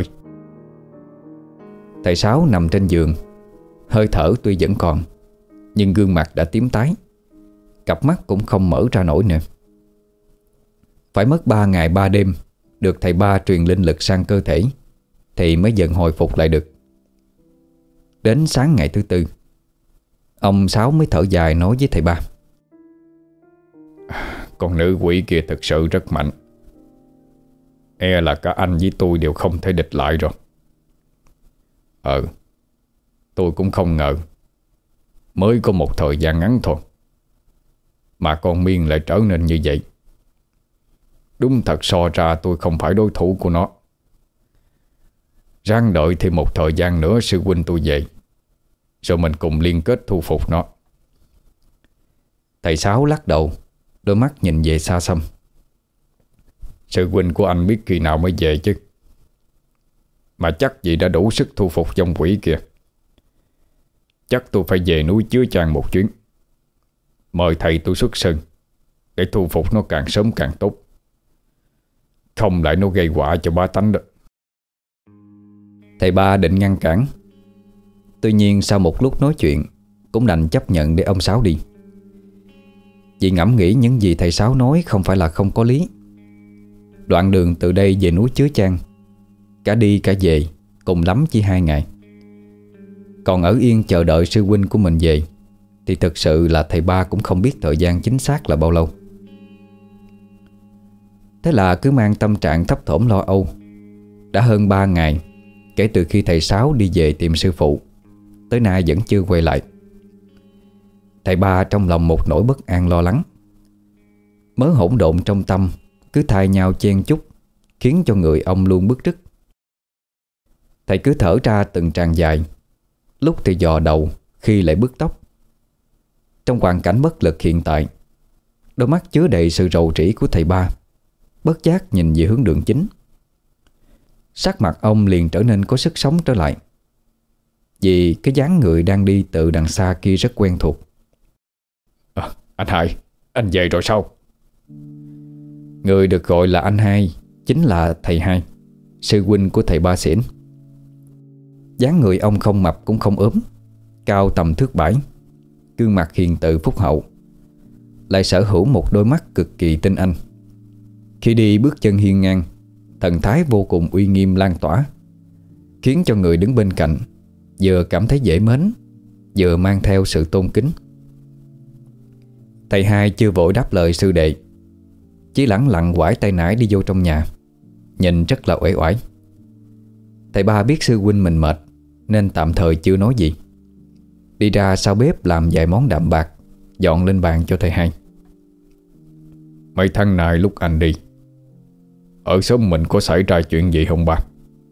Thầy Sáu nằm trên giường, hơi thở tuy vẫn còn, nhưng gương mặt đã tím tái, cặp mắt cũng không mở ra nổi nữa. Phải mất ba ngày ba đêm được thầy ba truyền linh lực sang cơ thể thì mới dần hồi phục lại được. Đến sáng ngày thứ tư, Ông Sáu mới thở dài nói với thầy ba: Con nữ quỷ kia thực sự rất mạnh. E là cả anh với tôi đều không thể địch lại rồi. Ờ Tôi cũng không ngờ mới có một thời gian ngắn thôi mà con Miên lại trở nên như vậy. Đúng thật so ra tôi không phải đối thủ của nó. Ráng đợi thêm một thời gian nữa sư huynh tôi về, rồi mình cùng liên kết thu phục nó. Thầy Sáu lắc đầu, đôi mắt nhìn về xa xăm. Sư huynh của anh biết khi nào mới về chứ. Mà chắc gì đã đủ sức thu phục dòng quỷ kìa. Chắc tôi phải về núi Chứa Chan một chuyến, mời thầy tôi xuất sơn để thu phục nó càng sớm càng tốt. Không lại nó gây họa cho bá tánh đó. Thầy ba định ngăn cản, tuy nhiên sau một lúc nói chuyện cũng đành chấp nhận để ông Sáu đi. Vì ngẫm nghĩ những gì thầy Sáu nói không phải là không có lý. Đoạn đường từ đây về núi Chứa Chan, cả đi cả về cùng lắm chỉ hai ngày. Còn ở yên chờ đợi sư huynh của mình về thì thực sự là thầy ba cũng không biết thời gian chính xác là bao lâu. Thế là cứ mang tâm trạng thấp thỏm lo âu. Đã hơn ba ngày kể từ khi thầy Sáu đi về tìm sư phụ, tới nay vẫn chưa quay lại. Thầy ba trong lòng một nỗi bất an lo lắng. Mớ hỗn độn trong tâm cứ thay nhau chen chúc, khiến cho người ông luôn bứt rứt. Thầy cứ thở ra từng tràng dài, lúc thì dò đầu, khi lại bứt tóc. Trong hoàn cảnh bất lực hiện tại, đôi mắt chứa đầy sự rầu rĩ của thầy ba bất giác nhìn về hướng đường chính. Sắc mặt ông liền trở nên có sức sống trở lại, vì cái dáng người đang đi từ đằng xa kia rất quen thuộc. à, Anh Hai, anh về rồi sao? Người được gọi là anh Hai chính là thầy Hai, sư huynh của thầy Ba Xỉn. Dáng người ông không mập cũng không ốm, cao tầm thước bảy, gương mặt hiền từ phúc hậu, lại sở hữu một đôi mắt cực kỳ tinh anh. Khi đi bước chân hiên ngang, thần thái vô cùng uy nghiêm lan tỏa, khiến cho người đứng bên cạnh vừa cảm thấy dễ mến, vừa mang theo sự tôn kính. Thầy Hai chưa vội đáp lời sư đệ, chỉ lẳng lặng quải tay nải đi vô trong nhà, nhìn rất là uể oải. Thầy Ba biết sư huynh mình mệt nên tạm thời chưa nói gì, đi ra sau bếp làm vài món đạm bạc dọn lên bàn cho thầy Hai. Mấy tháng này lúc anh đi, ở xóm mình có xảy ra chuyện gì không ba?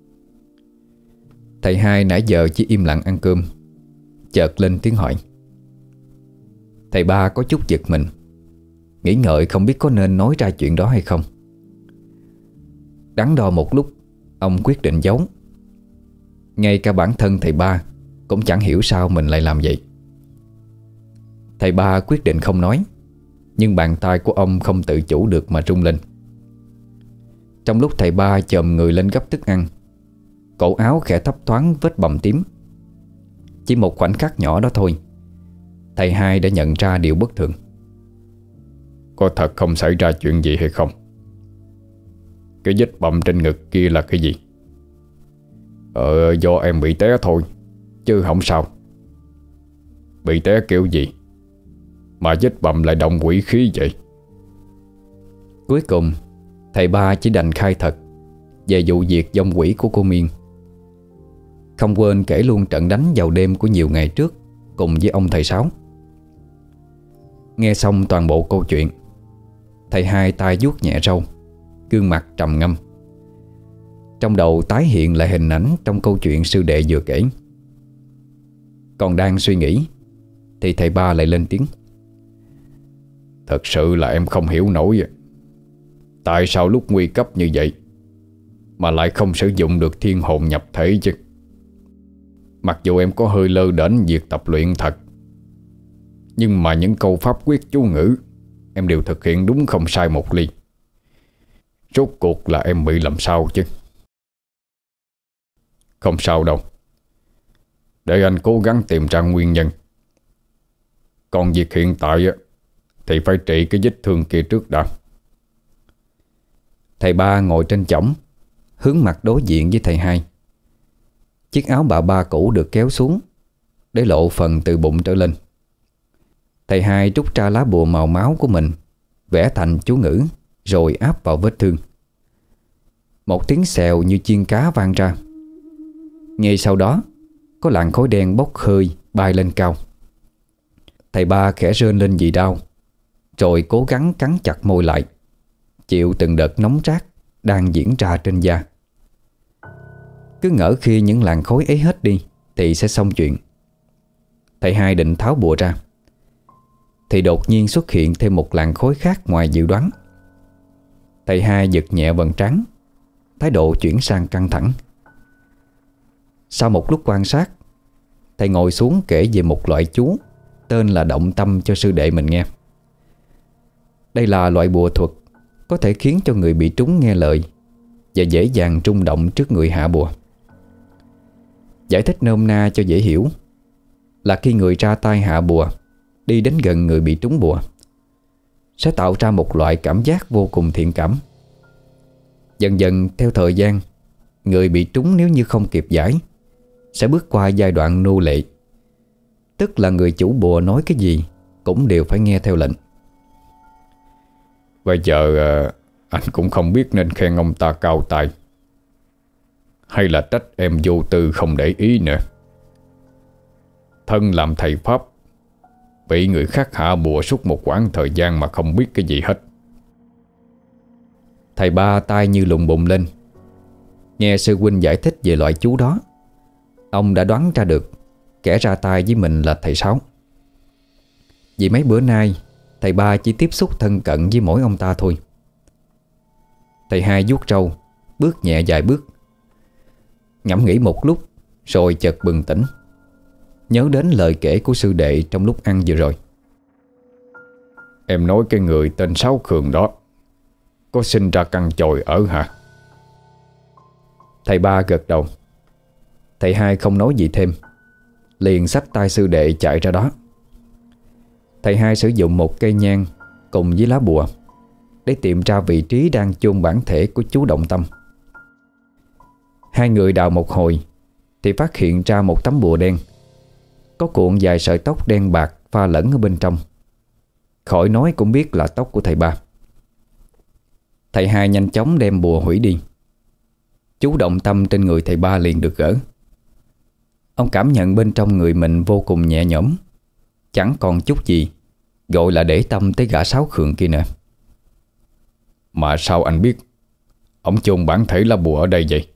Thầy Hai nãy giờ chỉ im lặng ăn cơm, chợt lên tiếng hỏi. Thầy Ba có chút giật mình, nghĩ ngợi không biết có nên nói ra chuyện đó hay không. Đắn đo một lúc, ông quyết định giấu. Ngay cả bản thân thầy Ba cũng chẳng hiểu sao mình lại làm vậy. Thầy Ba quyết định không nói, nhưng bàn tay của ông không tự chủ được mà rung lên. Trong lúc thầy Ba chồm người lên gấp thức ăn, cổ áo khẽ thấp thoáng vết bầm tím. Chỉ một khoảnh khắc nhỏ đó thôi, thầy Hai đã nhận ra điều bất thường. Có thật không xảy ra chuyện gì hay không? Cái vết bầm trên ngực kia là cái gì? Ờ do em bị té thôi, chứ không sao. Bị té kiểu gì mà vết bầm lại động quỷ khí vậy? Cuối cùng thầy Ba chỉ đành khai thật về vụ việc vong quỷ của cô Miên, không quên kể luôn trận đánh vào đêm của nhiều ngày trước cùng với ông thầy Sáu. Nghe xong toàn bộ câu chuyện, thầy Hai tay vuốt nhẹ râu, gương mặt trầm ngâm. Trong đầu tái hiện lại hình ảnh trong câu chuyện sư đệ vừa kể. Còn đang suy nghĩ thì thầy Ba lại lên tiếng. Thật sự là em không hiểu nổi. Tại sao lúc nguy cấp như vậy mà lại không sử dụng được thiên hồn nhập thể chứ? Mặc dù em có hơi lơ đễnh việc tập luyện thật, nhưng mà những câu pháp quyết chú ngữ em đều thực hiện đúng không sai một ly. Rốt cuộc là em bị làm sao chứ? Không sao đâu, để anh cố gắng tìm ra nguyên nhân. Còn việc hiện tại thì phải trị cái vết thương kia trước đã. Thầy Ba ngồi trên chõng, hướng mặt đối diện với thầy Hai. Chiếc áo bà ba cũ được kéo xuống để lộ phần từ bụng trở lên, Thầy hai rút ra lá bùa màu máu của mình, vẽ thành chú ngữ rồi áp vào vết thương. Một tiếng xèo như chiên cá vang ra. Ngay sau đó có làn khói đen bốc hơi bay lên cao. Thầy ba khẽ rên lên vì đau, rồi cố gắng cắn chặt môi lại, chịu từng đợt nóng rát đang diễn ra trên da. Cứ ngỡ khi những làn khói ấy hết đi thì sẽ xong chuyện. Thầy hai định tháo bùa ra thì đột nhiên xuất hiện thêm một làn khói khác ngoài dự đoán. Thầy hai giật nhẹ vầng trán, thái độ chuyển sang căng thẳng. Sau một lúc quan sát, thầy ngồi xuống kể về một loại chú tên là động tâm cho sư đệ mình nghe. Đây là loại bùa thuật có thể khiến cho người bị trúng nghe lời và dễ dàng rung động trước người hạ bùa. Giải thích nôm na cho dễ hiểu là khi người ra tay hạ bùa đi đến gần người bị trúng bùa sẽ tạo ra một loại cảm giác vô cùng thiện cảm. Dần dần theo thời gian, người bị trúng nếu như không kịp giải sẽ bước qua giai đoạn nô lệ, tức là người chủ bùa nói cái gì cũng đều phải nghe theo lệnh. Bây giờ anh cũng không biết nên khen ông ta cao tài hay là trách em vô tư không để ý nữa. Thân làm thầy pháp, bị người khác hạ bùa suốt một quãng thời gian mà không biết cái gì hết. Thầy ba tai như lùng bùng lên. Nghe sư huynh giải thích về loại chú đó, ông đã đoán ra được kẻ ra tay với mình là thầy Sáu. Vì mấy bữa nay thầy ba chỉ tiếp xúc thân cận với mỗi ông ta thôi. Thầy hai vuốt râu, bước nhẹ vài bước, ngẫm nghĩ một lúc rồi chợt bừng tỉnh, nhớ đến lời kể của sư đệ trong lúc ăn vừa rồi. Em nói cái người tên Sáu Khường đó có sinh ra căn chòi ở hả? Thầy ba gật đầu. Thầy hai không nói gì thêm, liền xách tay sư đệ chạy ra đó. Thầy hai sử dụng một cây nhang cùng với lá bùa để tìm ra vị trí đang chôn bản thể của chú Động Tâm. Hai người đào một hồi thì phát hiện ra một tấm bùa đen, có cuộn vài sợi tóc đen bạc pha lẫn ở bên trong. Khỏi nói cũng biết là tóc của thầy ba. Thầy hai nhanh chóng đem bùa hủy đi. Chú Động Tâm trên người thầy ba liền được gỡ. Ông cảm nhận bên trong người mình vô cùng nhẹ nhõm, chẳng còn chút gì gọi là để tâm tới gã Sáu Khường kia nữa. Mà sao anh biết ông chôn bản thể lá bùa ở đây vậy?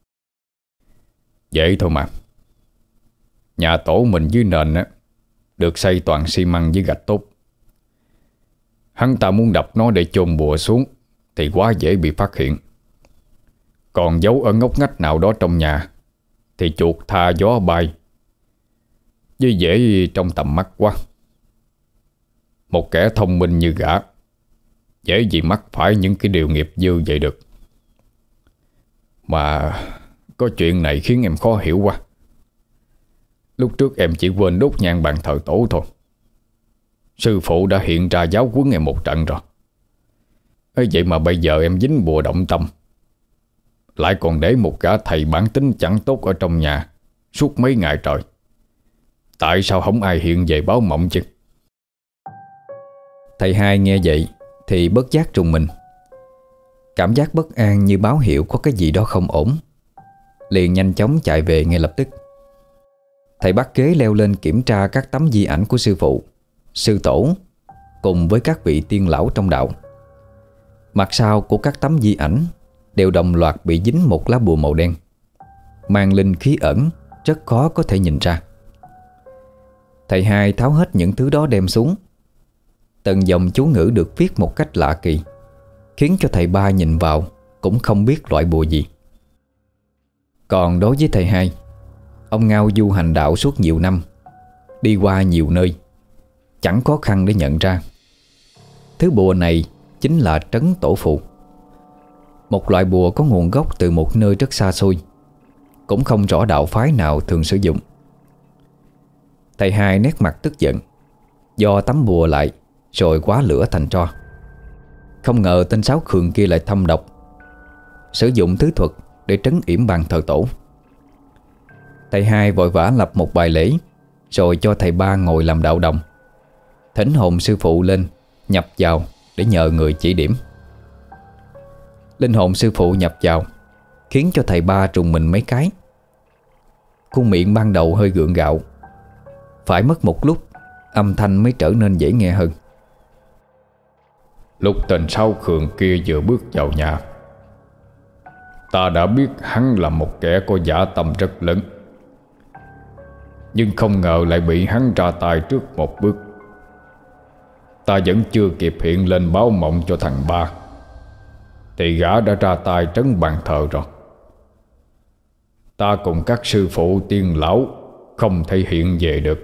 Dễ thôi mà. Nhà tổ mình dưới nền á được xây toàn xi măng với gạch tốt. Hắn ta muốn đập nó để chôn bùa xuống thì quá dễ bị phát hiện. Còn giấu ở ngóc ngách nào đó trong nhà thì chuột tha gió bay, với dễ trong tầm mắt quá. Một kẻ thông minh như gã dễ gì mắc phải những cái điều nghiệp dư vậy được. Mà có chuyện này khiến em khó hiểu quá. Lúc trước em chỉ quên đốt nhang bàn thờ tổ thôi, sư phụ đã hiện ra giáo huấn em một trận rồi. Ấy vậy mà bây giờ em dính bùa động tâm, lại còn để một gã thầy bản tính chẳng tốt ở trong nhà suốt mấy ngày trời. Tại sao không ai hiện về báo mộng chứ? Thầy hai nghe vậy thì bất giác trùng mình. Cảm giác bất an như báo hiệu có cái gì đó không ổn, liền nhanh chóng chạy về ngay lập tức. Thầy bắt ghế leo lên kiểm tra các tấm di ảnh của sư phụ, sư tổ cùng với các vị tiên lão trong đạo. Mặt sau của các tấm di ảnh đều đồng loạt bị dính một lá bùa màu đen, mang linh khí ẩn, rất khó có thể nhìn ra. Thầy hai tháo hết những thứ đó đem xuống. Từng dòng chú ngữ được viết một cách lạ kỳ, khiến cho thầy ba nhìn vào cũng không biết loại bùa gì. Còn đối với thầy hai, ông ngao du hành đạo suốt nhiều năm, đi qua nhiều nơi, chẳng khó khăn để nhận ra thứ bùa này chính là trấn tổ phù, một loại bùa có nguồn gốc từ một nơi rất xa xôi, cũng không rõ đạo phái nào thường sử dụng. Thầy hai nét mặt tức giận, do tấm bùa lại rồi quá lửa thành tro. Không ngờ tên Sáu Khường kia lại thâm độc, sử dụng thứ thuật để trấn yểm bàn thờ tổ. Thầy hai vội vã lập một bài lễ, rồi cho thầy ba ngồi làm đạo đồng. thỉnh hồn sư phụ lên nhập vào để nhờ người chỉ điểm. Linh hồn sư phụ nhập vào khiến cho thầy Ba trùng mình mấy cái. Khuôn miệng ban đầu hơi gượng gạo, phải mất một lúc âm thanh mới trở nên dễ nghe hơn. Lúc tên Sáu Khường kia vừa bước vào nhà, ta đã biết hắn là một kẻ có dã tâm rất lớn, nhưng không ngờ lại bị hắn ra tay trước một bước. Ta vẫn chưa kịp hiện lên báo mộng cho thằng Ba thì gã đã ra tay trấn bàn thờ rồi. Ta cùng các sư phụ tiên lão không thể hiện về được.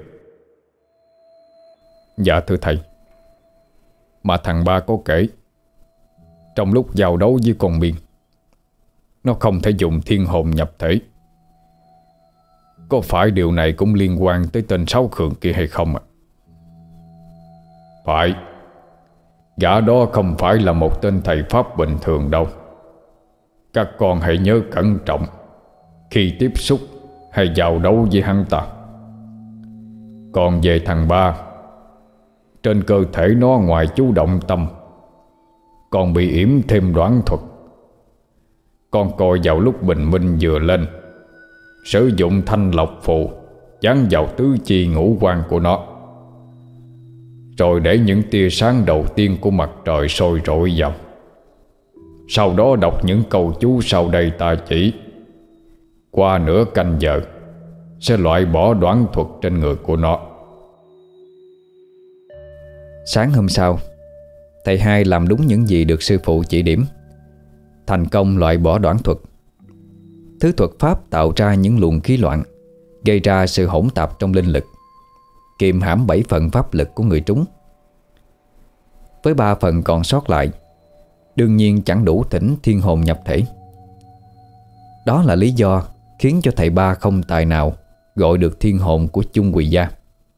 Dạ thưa thầy, mà thằng Ba có kể, trong lúc giao đấu với con Miên, nó không thể dùng thiên hồn nhập thể. Có phải điều này cũng liên quan tới tên Sáu Khường kia hay không ạ? Phải. Gã đó không phải là một tên thầy pháp bình thường đâu. Các con hãy nhớ cẩn trọng khi tiếp xúc hay giao đấu với hắn ta. Còn về thằng Ba, trên cơ thể nó ngoài chú động tâm còn bị yểm thêm đoán thuật. Con coi vào lúc bình minh vừa lên, sử dụng thanh lọc phù dán vào tứ chi ngũ quan của nó, rồi để những tia sáng đầu tiên của mặt trời sôi rọi vào. Sau đó đọc những câu chú sau đây ta chỉ. Qua nửa canh giờ sẽ loại bỏ đoán thuật trên người của nó. Sáng hôm sau, thầy Hai làm đúng những gì được sư phụ chỉ điểm, thành công loại bỏ đoán thuật. Thứ thuật pháp tạo ra những luồng khí loạn, gây ra sự hỗn tạp trong linh lực, kiềm hãm bảy phần pháp lực của người trúng. Với ba phần còn sót lại, đương nhiên chẳng đủ thỉnh thiên hồn nhập thể. Đó là lý do khiến cho thầy Ba không tài nào gọi được thiên hồn của chung Quỳ gia.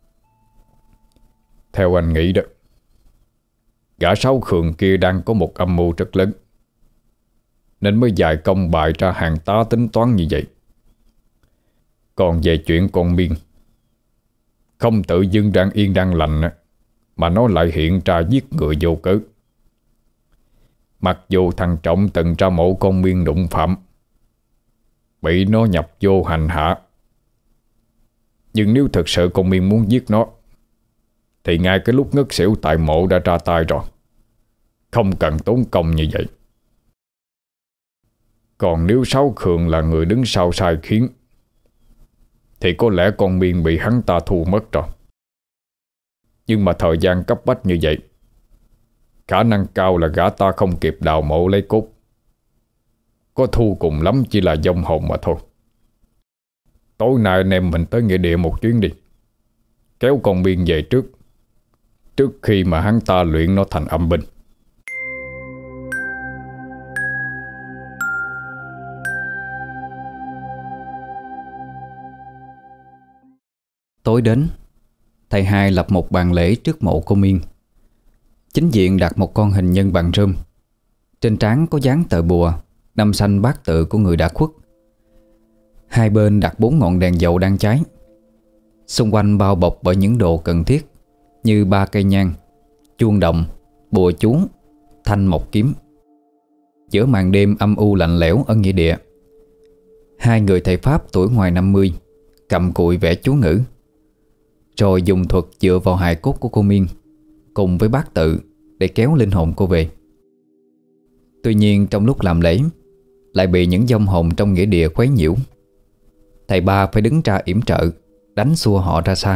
Theo anh nghĩ đó, gã Sáu Khường kia đang có một âm mưu rất lớn, nên mới dại công bày ra hàng tá tính toán như vậy. Còn về chuyện con Miên, không tự dưng đang yên đang lành mà nó lại hiện ra giết người vô cớ. Mặc dù thằng Trọng từng ra mộ con Miên đụng phạm, bị nó nhập vô hành hạ, nhưng nếu thực sự con Miên muốn giết nó thì ngay cái lúc ngất xỉu tại mộ đã ra tay rồi, không cần tốn công như vậy. Còn nếu Sáu Khường là người đứng sau sai khiến thì có lẽ con Miên bị hắn ta thu mất rồi. Nhưng mà thời gian cấp bách như vậy, khả năng cao là gã ta không kịp đào mộ lấy cốt. Có thu cùng lắm chỉ là vong hồn mà thôi. Tối nay anh em mình tới nghĩa địa một chuyến đi, kéo con Miên về trước, trước khi mà hắn ta luyện nó thành âm binh. Tối đến, thầy Hai lập một bàn lễ trước mộ cô Miên. Chính diện đặt một con hình nhân bằng rơm, trên trán có dán tờ bùa năm xanh bát tự của người đã khuất. Hai bên đặt bốn ngọn đèn dầu đang cháy, xung quanh bao bọc bởi những đồ cần thiết như ba cây nhang, chuông đồng, bùa chú, thanh mộc kiếm. Giữa màn đêm âm u lạnh lẽo ở nghĩa địa, hai người thầy pháp tuổi ngoài năm mươi cầm cụi vẽ chú ngữ, rồi dùng thuật dựa vào hài cốt của cô Miên cùng với bát tự để kéo linh hồn cô về. Tuy nhiên trong lúc làm lễ lại bị những vong hồn trong nghĩa địa quấy nhiễu. Thầy Ba phải đứng ra yểm trợ, đánh xua họ ra xa.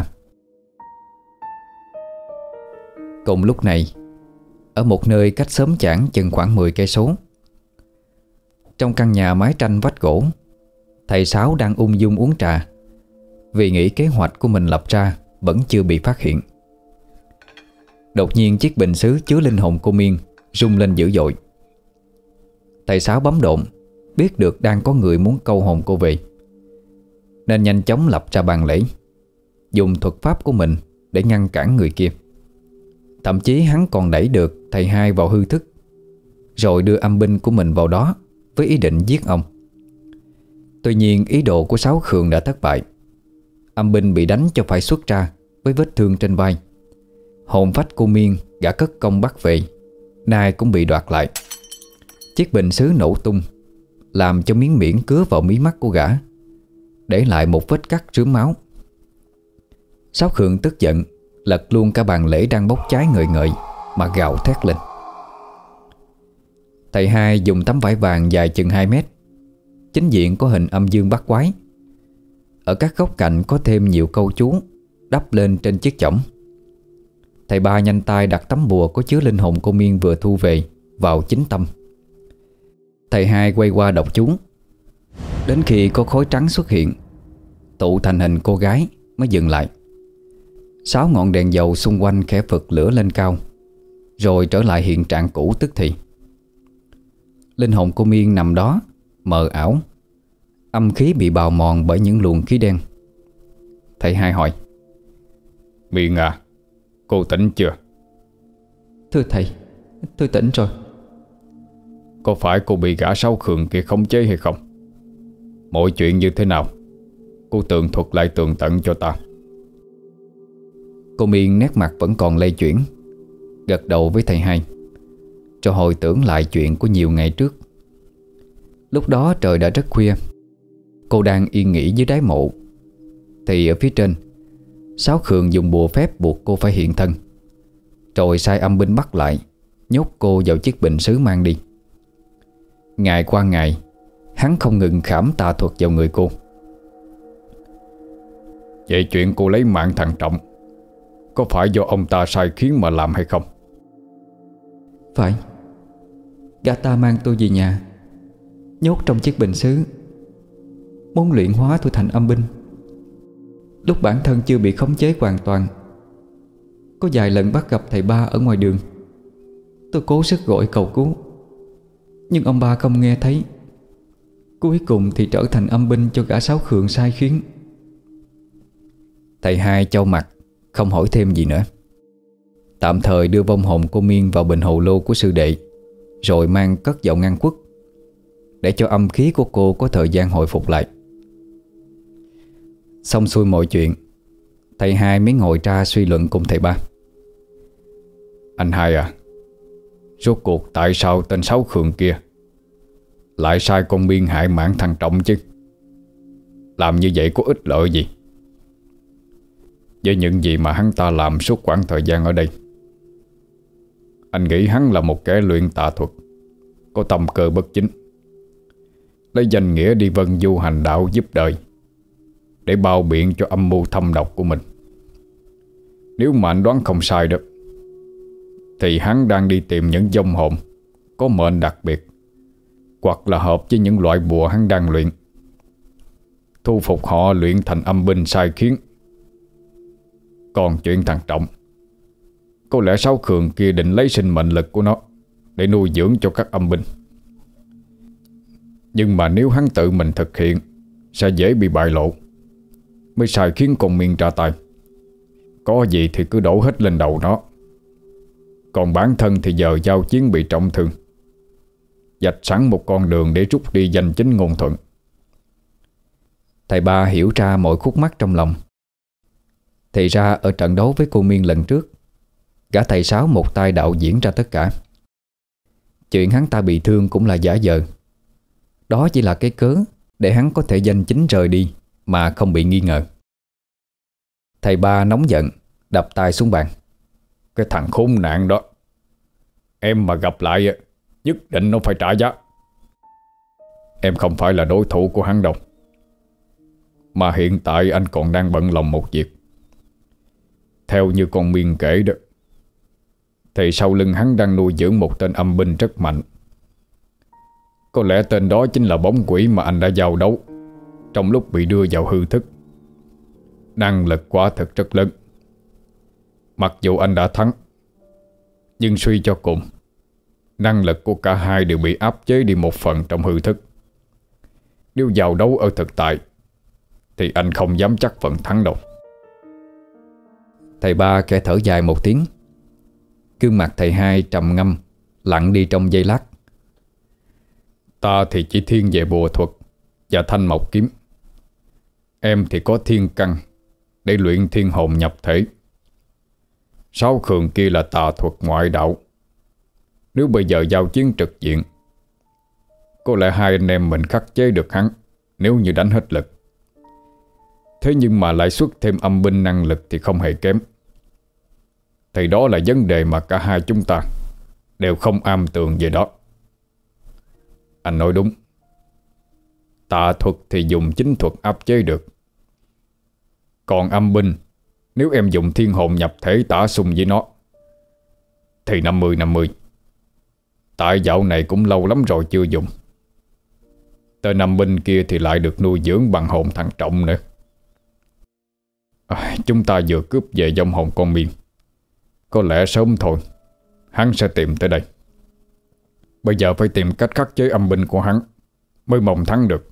Cùng lúc này, ở một nơi cách xóm Chảng chừng khoảng mười cây số, trong căn nhà mái tranh vách gỗ, thầy Sáu đang ung dung uống trà, vì nghĩ kế hoạch của mình lập ra vẫn chưa bị phát hiện. Đột nhiên chiếc bình sứ chứa linh hồn cô Miên rung lên dữ dội. Thầy Sáu bấm độn, biết được đang có người muốn câu hồn cô về, nên nhanh chóng lập ra bàn lễ, dùng thuật pháp của mình để ngăn cản người kia. Thậm chí hắn còn đẩy được thầy Hai vào hư thức, rồi đưa âm binh của mình vào đó với ý định giết ông. Tuy nhiên ý đồ của Sáu Khường đã thất bại. Âm binh bị đánh cho phải xuất ra với vết thương trên vai, Hồn phách cô Miên gã cất công bắt về nay cũng bị đoạt lại. Chiếc bình sứ nổ tung, làm cho miếng miễn cứa vào mí mắt của gã, để lại một vết cắt rướm máu. Sáu Khương tức giận lật luôn cả bàn lễ đang bốc cháy ngời ngời mà gào thét lên. Thầy hai dùng tấm vải vàng dài chừng hai mét, chính diện có hình âm dương bát quái. Ở các góc cạnh có thêm nhiều câu chú đắp lên trên chiếc chõng. Thầy ba nhanh tay đặt tấm bùa có chứa linh hồn cô Miên vừa thu về vào chính tâm. Thầy hai quay qua đọc chú, đến khi có khối trắng xuất hiện tụ thành hình cô gái mới dừng lại. Sáu ngọn đèn dầu xung quanh khẽ phực lửa lên cao, rồi trở lại hiện trạng cũ tức thì. Linh hồn cô Miên nằm đó mờ ảo, âm khí bị bào mòn bởi những luồng khí đen. Thầy hai hỏi: Miên à, cô tỉnh chưa? Thưa thầy, tôi tỉnh rồi. Có phải cô bị gã Sáu Khương kia khống chế hay không? Mọi chuyện như thế nào, cô tường thuật lại tường tận cho ta. Cô Miên nét mặt vẫn còn lay chuyển, gật đầu với thầy hai, cho hồi tưởng lại chuyện của nhiều ngày trước. Lúc đó trời đã rất khuya, cô đang yên nghỉ dưới đáy mộ, thì ở phía trên Sáu Khương dùng bùa phép buộc cô phải hiện thân, rồi sai âm binh bắt lại, nhốt cô vào chiếc bình sứ mang đi. Ngày qua ngày, hắn không ngừng khảm tà thuật vào người cô. Vậy chuyện cô lấy mạng thằng Trọng có phải do ông ta sai khiến mà làm hay không? Phải. Gã ta mang tôi về nhà, nhốt trong chiếc bình sứ, muốn luyện hóa tôi thành âm binh. Lúc bản thân chưa bị khống chế hoàn toàn, có vài lần bắt gặp thầy ba ở ngoài đường. Tôi cố sức gọi cầu cứu, nhưng ông ba không nghe thấy. Cuối cùng thì trở thành âm binh cho gã Sáu Khương sai khiến. Thầy hai chau mặt, không hỏi thêm gì nữa. Tạm thời đưa vong hồn cô Miên vào bình hồ lô của sư đệ, rồi mang cất vào ngăn quất, để cho âm khí của cô có thời gian hồi phục lại. Xong xuôi mọi chuyện, thầy hai mới ngồi ra suy luận cùng thầy ba. Anh hai à, rốt cuộc tại sao tên Sáu Khương kia lại sai con Miên hại mạng thằng Trọng chứ? Làm như vậy có ích lợi gì với những gì mà hắn ta làm suốt quãng thời gian ở đây? Anh nghĩ hắn là một kẻ luyện tà thuật, có tâm cơ bất chính, lấy danh nghĩa đi vân du hành đạo giúp đời, để bao biện cho âm mưu thâm độc của mình. Nếu mà anh đoán không sai đó, thì hắn đang đi tìm những vong hồn có mệnh đặc biệt, hoặc là hợp với những loại bùa hắn đang luyện, thu phục họ luyện thành âm binh sai khiến. Còn chuyện thằng Trọng, có lẽ Sáu Khương kia định lấy sinh mệnh lực của nó để nuôi dưỡng cho các âm binh. Nhưng mà nếu hắn tự mình thực hiện sẽ dễ bị bại lộ, mới sai khiến con Miên ra tay. Có gì thì cứ đổ hết lên đầu nó, còn bản thân thì giờ giao chiến bị trọng thương, vạch sẵn một con đường để rút đi danh chính ngôn thuận. Thầy ba hiểu ra mọi khúc mắc trong lòng. Thì ra ở trận đấu với cô Miên lần trước, gã thầy Sáu một tay đạo diễn ra tất cả. Chuyện hắn ta bị thương cũng là giả vờ. Đó chỉ là cái cớ để hắn có thể danh chính rời đi mà không bị nghi ngờ. Thầy ba nóng giận, đập tay xuống bàn. Cái thằng khốn nạn đó, em mà gặp lại nhất định nó phải trả giá. Em không phải là đối thủ của hắn đâu, mà hiện tại anh còn đang bận lòng một việc. Theo như con Miên kể đó, thì sau lưng hắn đang nuôi dưỡng một tên âm binh rất mạnh. Có lẽ tên đó chính là bóng quỷ mà anh đã giao đấu trong lúc bị đưa vào hư thức. Năng lực quả thực rất lớn. Mặc dù anh đã thắng, nhưng suy cho cùng, năng lực của cả hai đều bị áp chế đi một phần trong hư thức. Nếu vào đấu ở thực tại thì anh không dám chắc phần thắng đâu. Thầy ba kẻ thở dài một tiếng. Gương mặt thầy hai trầm ngâm, lặng đi trong giây lát. Ta thì chỉ thiên về bùa thuật và thanh mộc kiếm. Em thì có thiên căn để luyện thiên hồn nhập thể. Sáu Khường kia là tà thuật ngoại đạo. Nếu bây giờ giao chiến trực diện, có lẽ hai anh em mình khắc chế được hắn nếu như đánh hết lực. Thế nhưng mà lại xuất thêm âm binh năng lực thì không hề kém. Thì đó là vấn đề mà cả hai chúng ta đều không am tường về đó. Anh nói đúng. Tà thuật thì dùng chính thuật áp chế được. Còn âm binh, nếu em dùng thiên hồn nhập thể tả xung với nó thì năm mươi năm mươi. Tại dạo này cũng lâu lắm rồi chưa dùng. Tên âm binh kia thì lại được nuôi dưỡng bằng hồn thằng Trọng nữa. à, Chúng ta vừa cướp về vong hồn con Miên. Có lẽ sớm thôi hắn sẽ tìm tới đây. Bây giờ phải tìm cách khắc chế âm binh của hắn mới mong thắng được.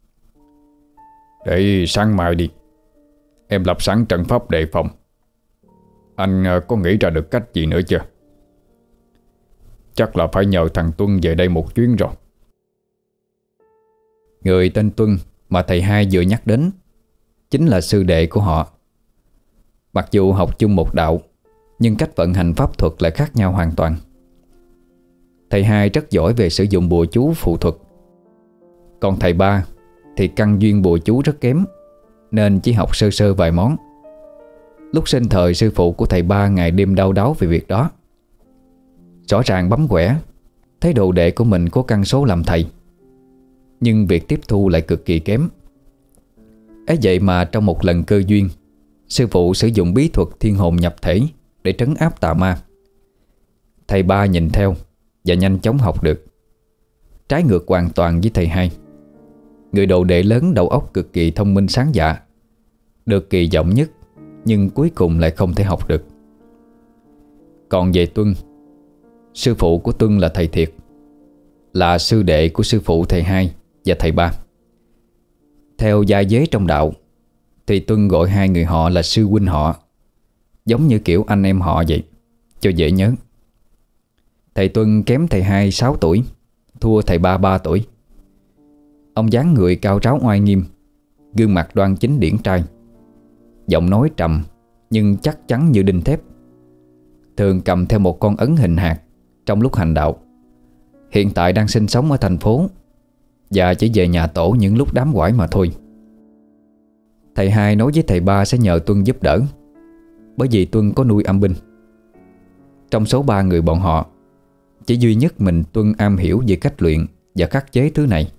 Để sáng mai đi, em lập sẵn trận pháp đề phòng. Anh có nghĩ ra được cách gì nữa chưa? Chắc là phải nhờ thằng Tuân về đây một chuyến rồi. Người tên Tuân mà thầy hai vừa nhắc đến chính là sư đệ của họ. Mặc dù học chung một đạo, nhưng cách vận hành pháp thuật lại khác nhau hoàn toàn. Thầy hai rất giỏi về sử dụng bùa chú phù thuật, còn thầy ba thì căn duyên bùa chú rất kém, nên chỉ học sơ sơ vài món. Lúc sinh thời, sư phụ của thầy ba ngày đêm đau đáu về việc đó. Rõ ràng bấm quẻ, thấy đồ đệ của mình có căn số làm thầy, nhưng việc tiếp thu lại cực kỳ kém. Ấy vậy mà trong một lần cơ duyên, sư phụ sử dụng bí thuật thiên hồn nhập thể để trấn áp tà ma. Thầy ba nhìn theo và nhanh chóng học được. Trái ngược hoàn toàn với thầy hai. Người đồ đệ lớn đầu óc cực kỳ thông minh sáng dạ, được kỳ vọng nhất, nhưng cuối cùng lại không thể học được. Còn về Tuân, sư phụ của Tuân là thầy Thiệt, là sư đệ của sư phụ thầy hai và thầy ba. Theo gia giới trong đạo thì Tuân gọi hai người họ là sư huynh họ, giống như kiểu anh em họ vậy, cho dễ nhớ. Thầy Tuân kém thầy hai sáu tuổi, thua thầy ba ba tuổi. Ông dáng người cao ráo oai nghiêm, gương mặt đoan chính điển trai, giọng nói trầm nhưng chắc chắn như đinh thép. Thường cầm theo một con ấn hình hạt trong lúc hành đạo. Hiện tại đang sinh sống ở thành phố và chỉ về nhà tổ những lúc đám quải mà thôi. Thầy hai nói với thầy ba sẽ nhờ Tuân giúp đỡ, bởi vì Tuân có nuôi âm binh. Trong số ba người bọn họ, chỉ duy nhất mình Tuân am hiểu về cách luyện và khắc chế thứ này.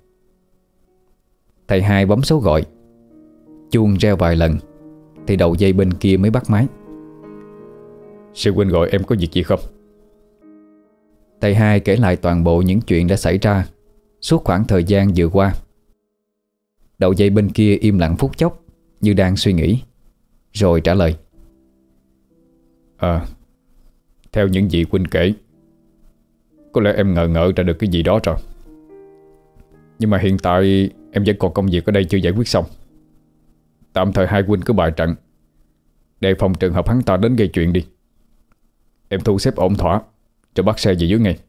Thầy hai bấm số gọi. Chuông reo vài lần thì đầu dây bên kia mới bắt máy. Sư huynh gọi em có việc gì không? Thầy hai kể lại toàn bộ những chuyện đã xảy ra suốt khoảng thời gian vừa qua. Đầu dây bên kia im lặng phút chốc, như đang suy nghĩ, rồi trả lời. À, theo những gì huynh kể, có lẽ em ngờ ngợ ra được cái gì đó rồi. Nhưng mà hiện tại em vẫn còn công việc ở đây chưa giải quyết xong. Tạm thời hai huynh cứ bày trận, đề phòng trường hợp hắn ta đến gây chuyện đi. Em thu xếp ổn thỏa rồi bắt xe về dưới ngay.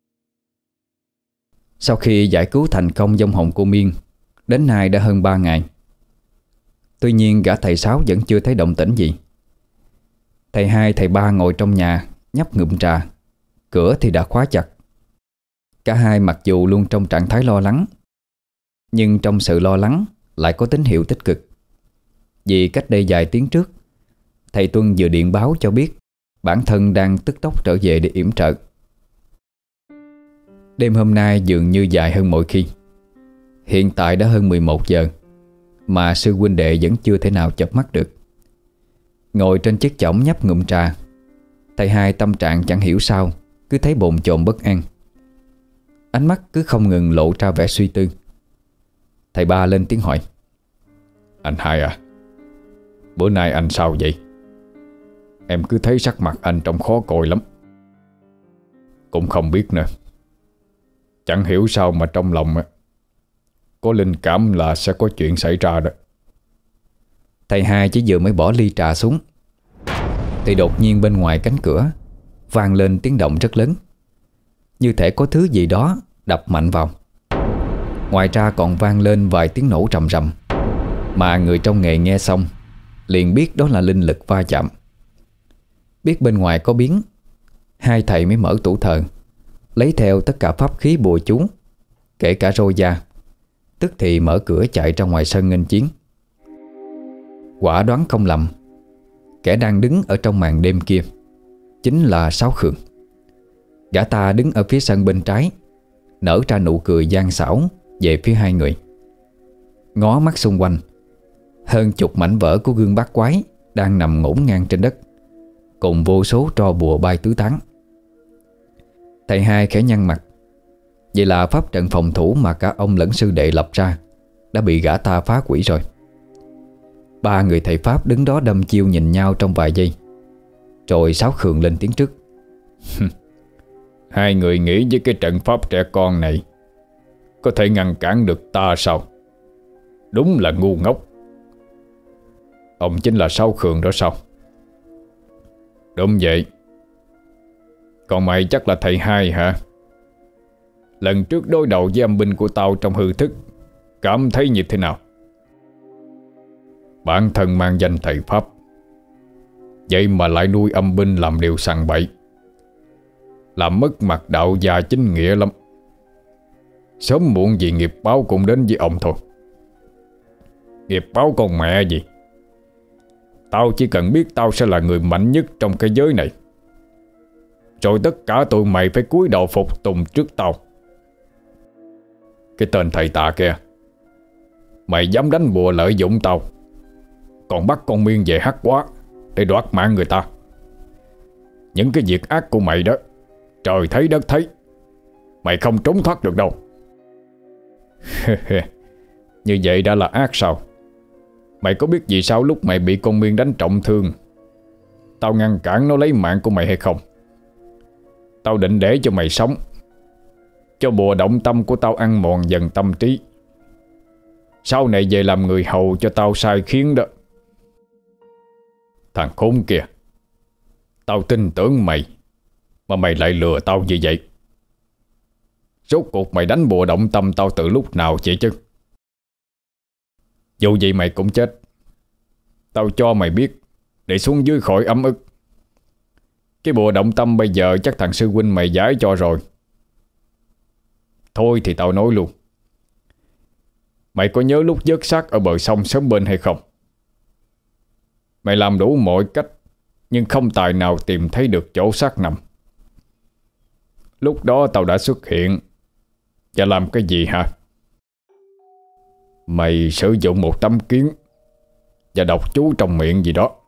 Sau khi giải cứu thành công vong hồn cô Miên, đến nay đã hơn ba ngày. Tuy nhiên gã thầy Sáu vẫn chưa thấy động tĩnh gì. Thầy hai, thầy ba ngồi trong nhà nhấp ngụm trà, cửa thì đã khóa chặt. Cả hai mặc dù luôn trong trạng thái lo lắng, nhưng trong sự lo lắng lại có tín hiệu tích cực. Vì cách đây vài tiếng trước, thầy Tuân vừa điện báo cho biết bản thân đang tức tốc trở về để yểm trợ. Đêm hôm nay dường như dài hơn mọi khi. Hiện tại đã hơn mười một giờ mà sư huynh đệ vẫn chưa thể nào chợp mắt được. Ngồi trên chiếc chõng nhấp ngụm trà, thầy hai tâm trạng chẳng hiểu sao cứ thấy bồn chồn bất an. Ánh mắt cứ không ngừng lộ ra vẻ suy tư. Thầy ba lên tiếng hỏi. Anh hai à, bữa nay anh sao vậy? Em cứ thấy sắc mặt anh trông khó coi lắm. Cũng không biết nữa, chẳng hiểu sao mà trong lòng có linh cảm là sẽ có chuyện xảy ra đó. Thầy hai chỉ vừa mới bỏ ly trà xuống thì đột nhiên bên ngoài cánh cửa vang lên tiếng động rất lớn, như thể có thứ gì đó đập mạnh vào. Ngoài ra còn vang lên vài tiếng nổ rầm rầm, mà người trong nghề nghe xong liền biết đó là linh lực va chạm. Biết bên ngoài có biến, hai thầy mới mở tủ thờ, lấy theo tất cả pháp khí bùa chú, kể cả roi da, tức thì mở cửa chạy ra ngoài sân nghênh chiến. Quả đoán không lầm, kẻ đang đứng ở trong màn đêm kia chính là Sáu Khường. Gã ta đứng ở phía sân bên trái, nở ra nụ cười gian xảo về phía hai người. Ngó mắt xung quanh, hơn chục mảnh vỡ của gương bát quái đang nằm ngổn ngang trên đất, cùng vô số tro bùa bay tứ tán. Thầy hai khẽ nhăn mặt. Vậy là pháp trận phòng thủ mà cả ông lẫn sư đệ lập ra đã bị gã ta phá hủy rồi. Ba người thầy pháp đứng đó đâm chiêu nhìn nhau trong vài giây, rồi Sáu Khường lên tiếng trước. Hai người nghĩ với cái trận pháp trẻ con này có thể ngăn cản được ta sao? Đúng là ngu ngốc. Ông chính là Sáu Khường đó sao? Đúng vậy. Còn mày chắc là thầy hai hả? Lần trước đối đầu với âm binh của tao trong hư thức, cảm thấy như thế nào? Bản thân mang danh thầy pháp, vậy mà lại nuôi âm binh làm điều sằng bậy, làm mất mặt đạo gia chính nghĩa lắm. Sớm muộn gì nghiệp báo cũng đến với ông thôi. Nghiệp báo con mẹ gì? Tao chỉ cần biết tao sẽ là người mạnh nhất trong cái giới này, rồi tất cả tụi mày phải cúi đầu phục tùng trước tao. Cái tên thầy tà kia, mày dám đánh bùa lợi dụng tao, còn bắt con Miên về hắc quá để đoạt mạng người ta. Những cái việc ác của mày đó, trời thấy đất thấy, mày không trốn thoát được đâu. Như vậy đã là ác sao? Mày có biết vì sao lúc mày bị con Miên đánh trọng thương, tao ngăn cản nó lấy mạng của mày hay không? Tao định để cho mày sống, cho bùa động tâm của tao ăn mòn dần tâm trí, sau này về làm người hầu cho tao sai khiến đó. Thằng khốn kìa, tao tin tưởng mày mà mày lại lừa tao như vậy. Rốt cuộc mày đánh bùa động tâm tao từ lúc nào vậy chứ? Dù gì mày cũng chết. Tao cho mày biết để xuống dưới khỏi ấm ức. Cái bùa động tâm bây giờ chắc thằng sư huynh mày giải cho rồi. Thôi thì tao nói luôn, mày có nhớ lúc vớt xác ở bờ sông sớm bên hay không? Mày làm đủ mọi cách nhưng không tài nào tìm thấy được chỗ xác nằm. Lúc đó tao đã xuất hiện và làm cái gì hả? Mày sử dụng một tấm kiến và đọc chú trong miệng gì đó.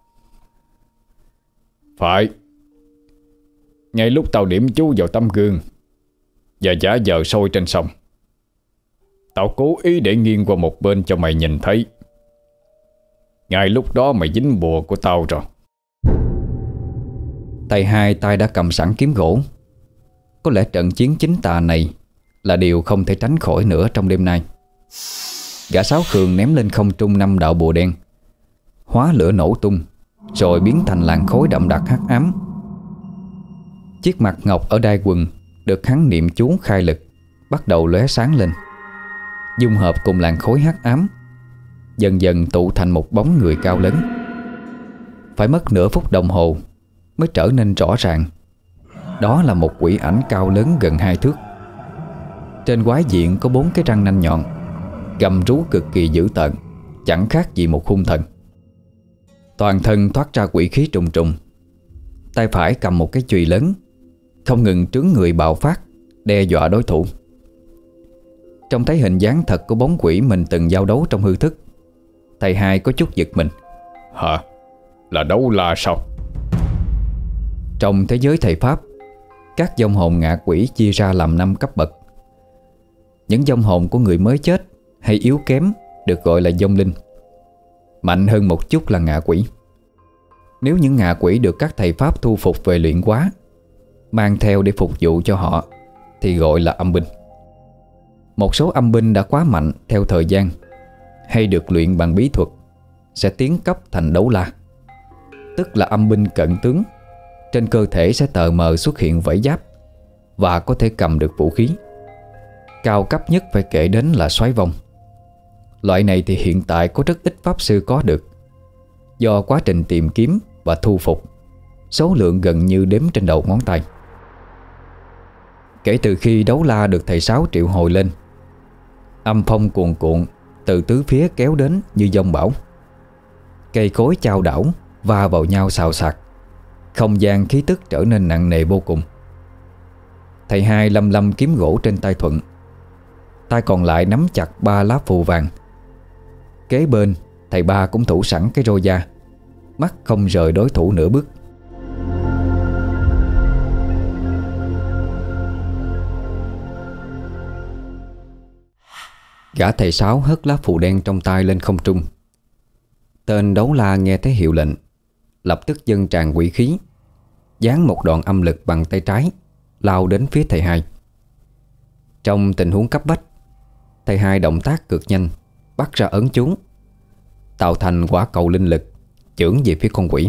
Phải. Ngay lúc tao điểm chú vào tấm gương và giả vờ sôi trên sông, tao cố ý để nghiêng qua một bên cho mày nhìn thấy. Ngay lúc đó mày dính bùa của tao rồi. Thầy hai tay đã cầm sẵn kiếm gỗ. Có lẽ trận chiến chính tà này là điều không thể tránh khỏi nữa trong đêm nay. Gã Sáu Khường ném lên không trung năm đạo bùa đen, hóa lửa nổ tung, rồi biến thành làn khói đậm đặc hắc ám. Chiếc mặt ngọc ở đai quần được hắn niệm chú khai lực bắt đầu lóe sáng lên, dung hợp cùng làn khói hắc ám, dần dần tụ thành một bóng người cao lớn. Phải mất nửa phút đồng hồ mới trở nên rõ ràng. Đó là một quỷ ảnh cao lớn gần hai thước. Trên quái diện có bốn cái răng nanh nhọn, gầm rú cực kỳ dữ tợn, chẳng khác gì một hung thần. Toàn thân thoát ra quỷ khí trùng trùng. Tay phải cầm một cái chùy lớn, không ngừng trướng người bạo phát, đe dọa đối thủ. Trông thấy hình dáng thật của bóng quỷ mình từng giao đấu trong hư thức, thầy hai có chút giật mình. Hả? Là đấu la sao? Trong thế giới thầy pháp, các vong hồn ngạ quỷ chia ra làm năm cấp bậc. Những vong hồn của người mới chết hay yếu kém được gọi là vong linh. Mạnh hơn một chút là ngạ quỷ. Nếu những ngạ quỷ được các thầy pháp thu phục về luyện hóa, mang theo để phục vụ cho họ, thì gọi là âm binh. Một số âm binh đã quá mạnh theo thời gian, hay được luyện bằng bí thuật, sẽ tiến cấp thành đấu la, tức là âm binh cận tướng. Trên cơ thể sẽ tờ mờ xuất hiện vảy giáp và có thể cầm được vũ khí. Cao cấp nhất phải kể đến là soái vong. Loại này thì hiện tại có rất ít pháp sư có được, do quá trình tìm kiếm và thu phục số lượng gần như đếm trên đầu ngón tay. Kể từ khi đấu la được thầy Sáu triệu hồi lên, âm phong cuồn cuộn từ tứ phía kéo đến như giông bão. Cây cối chao đảo va vào nhau xào xạc, không gian khí tức trở nên nặng nề vô cùng. Thầy Hai lăm lăm kiếm gỗ trên tay Thuận, tay còn lại nắm chặt ba lá phù vàng. Kế bên, thầy Ba cũng thủ sẵn cái roi da, mắt không rời đối thủ nửa bước. Gã thầy Sáu hất lá phù đen trong tay lên không trung. Tên đấu la nghe thấy hiệu lệnh, lập tức dâng tràn quỷ khí, giáng một đoạn âm lực bằng tay trái, lao đến phía thầy Hai. Trong tình huống cấp bách, thầy Hai động tác cực nhanh, bắt ra ấn chú, tạo thành quả cầu linh lực chưởng về phía con quỷ.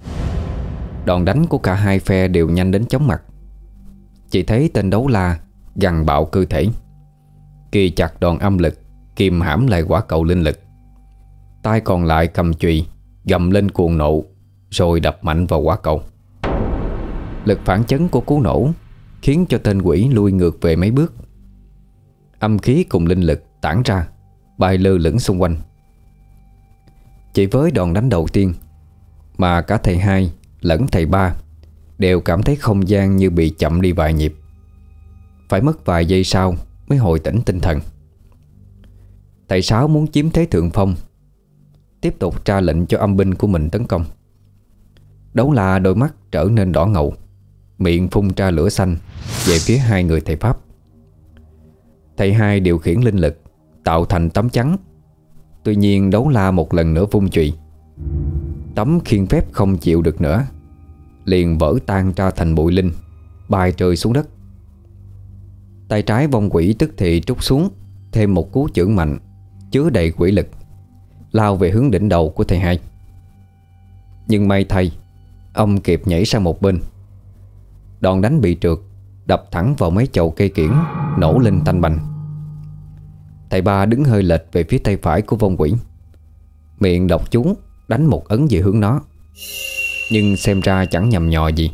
Đòn đánh của cả hai phe đều nhanh đến chóng mặt. Chỉ thấy tên đấu la gằn bạo cơ thể, kỳ chặt đòn âm lực, kìm hãm lại quả cầu linh lực. Tay còn lại cầm chùy gầm lên cuồng nộ, rồi đập mạnh vào quả cầu. Lực phản chấn của cú nổ khiến cho tên quỷ lui ngược về mấy bước. Âm khí cùng linh lực tản ra, bay lơ lửng xung quanh. Chỉ với đòn đánh đầu tiên mà cả thầy Hai lẫn thầy Ba đều cảm thấy không gian như bị chậm đi vài nhịp. Phải mất vài giây sau mới hồi tỉnh tinh thần. Thầy Sáu muốn chiếm thế thượng phong, tiếp tục ra lệnh cho âm binh của mình tấn công. Đấu la đôi mắt trở nên đỏ ngầu, miệng phun ra lửa xanh về phía hai người thầy Pháp. Thầy Hai điều khiển linh lực tạo thành tấm chắn. Tuy nhiên đấu la một lần nữa vung chùy, tấm khiên phép không chịu được nữa, liền vỡ tan ra thành bụi linh, bay rơi xuống đất. Tay trái vong quỷ tức thì trút xuống thêm một cú chưởng mạnh chứa đầy quỷ lực, lao về hướng đỉnh đầu của thầy Hai. Nhưng may thay, ông kịp nhảy sang một bên. Đòn đánh bị trượt, đập thẳng vào mấy chậu cây kiển, nổ lên tanh bành. Thầy Ba đứng hơi lệch về phía tay phải của vong quỷ, miệng đọc chú đánh một ấn về hướng nó. Nhưng xem ra chẳng nhầm nhò gì.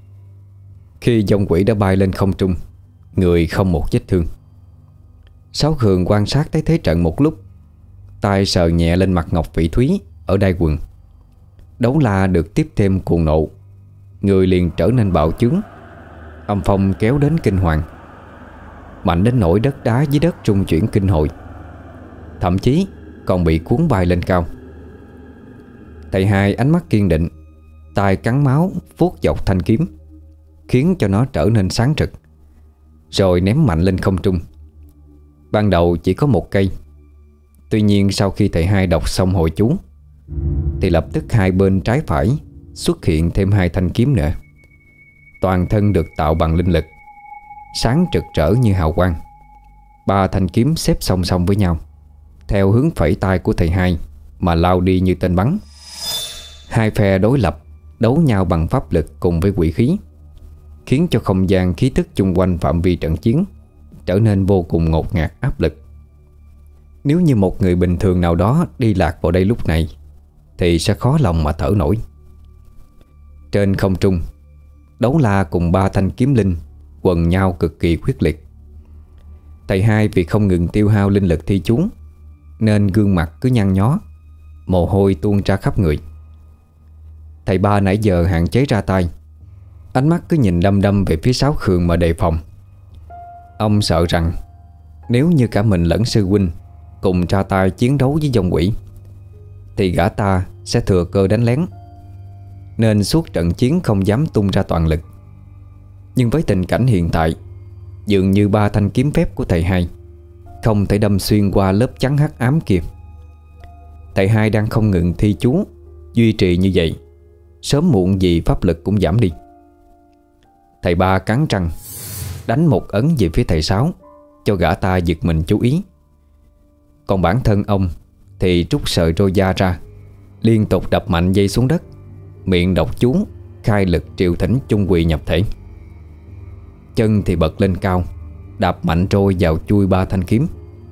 Khi vong quỷ đã bay lên không trung, người không một vết thương. Sáu Khường quan sát thấy thế trận một lúc, tay sờ nhẹ lên mặt ngọc vị thúy ở đai quần. Đấu la được tiếp thêm cuồng nộ, người liền trở nên bạo chướng. Âm phong kéo đến kinh hoàng, mạnh đến nỗi đất đá dưới đất rung chuyển kinh hồi, thậm chí còn bị cuốn bay lên cao. Thầy Hai ánh mắt kiên định, tay cắn máu vuốt dọc thanh kiếm, khiến cho nó trở nên sáng rực, rồi ném mạnh lên không trung. Ban đầu chỉ có một cây, tuy nhiên sau khi thầy Hai đọc xong hồi chú thì lập tức hai bên trái phải xuất hiện thêm hai thanh kiếm nữa. Toàn thân được tạo bằng linh lực, sáng rực rỡ như hào quang. Ba thanh kiếm xếp song song với nhau, theo hướng phẩy tay của thầy Hai mà lao đi như tên bắn. Hai phe đối lập đấu nhau bằng pháp lực cùng với quỷ khí, khiến cho không gian khí tức chung quanh phạm vi trận chiến trở nên vô cùng ngột ngạt áp lực. Nếu như một người bình thường nào đó đi lạc vào đây lúc này thì sẽ khó lòng mà thở nổi. Trên không trung, đấu la cùng ba thanh kiếm linh quần nhau cực kỳ quyết liệt. Thầy Hai vì không ngừng tiêu hao linh lực thi chú nên gương mặt cứ nhăn nhó, mồ hôi tuôn ra khắp người. Thầy Ba nãy giờ hạn chế ra tay, ánh mắt cứ nhìn đăm đăm về phía Sáu Khường mà đề phòng. Ông sợ rằng nếu như cả mình lẫn sư huynh cùng ra tay chiến đấu với vong quỷ thì gã ta sẽ thừa cơ đánh lén, nên suốt trận chiến không dám tung ra toàn lực. Nhưng với tình cảnh hiện tại, dường như ba thanh kiếm phép của thầy Hai không thể đâm xuyên qua lớp chắn hắc ám kia. Thầy Hai đang không ngừng thi chú, duy trì như vậy, sớm muộn gì pháp lực cũng giảm đi. Thầy Ba cắn răng đánh một ấn về phía thầy Sáu, cho gã ta giật mình chú ý. Còn bản thân ông thì trút sợi roi da ra, liên tục đập mạnh dây xuống đất, miệng đọc chú khai lực triệu thỉnh chung quỳ nhập thể. Chân thì bật lên cao, đạp mạnh trôi vào chui ba thanh kiếm.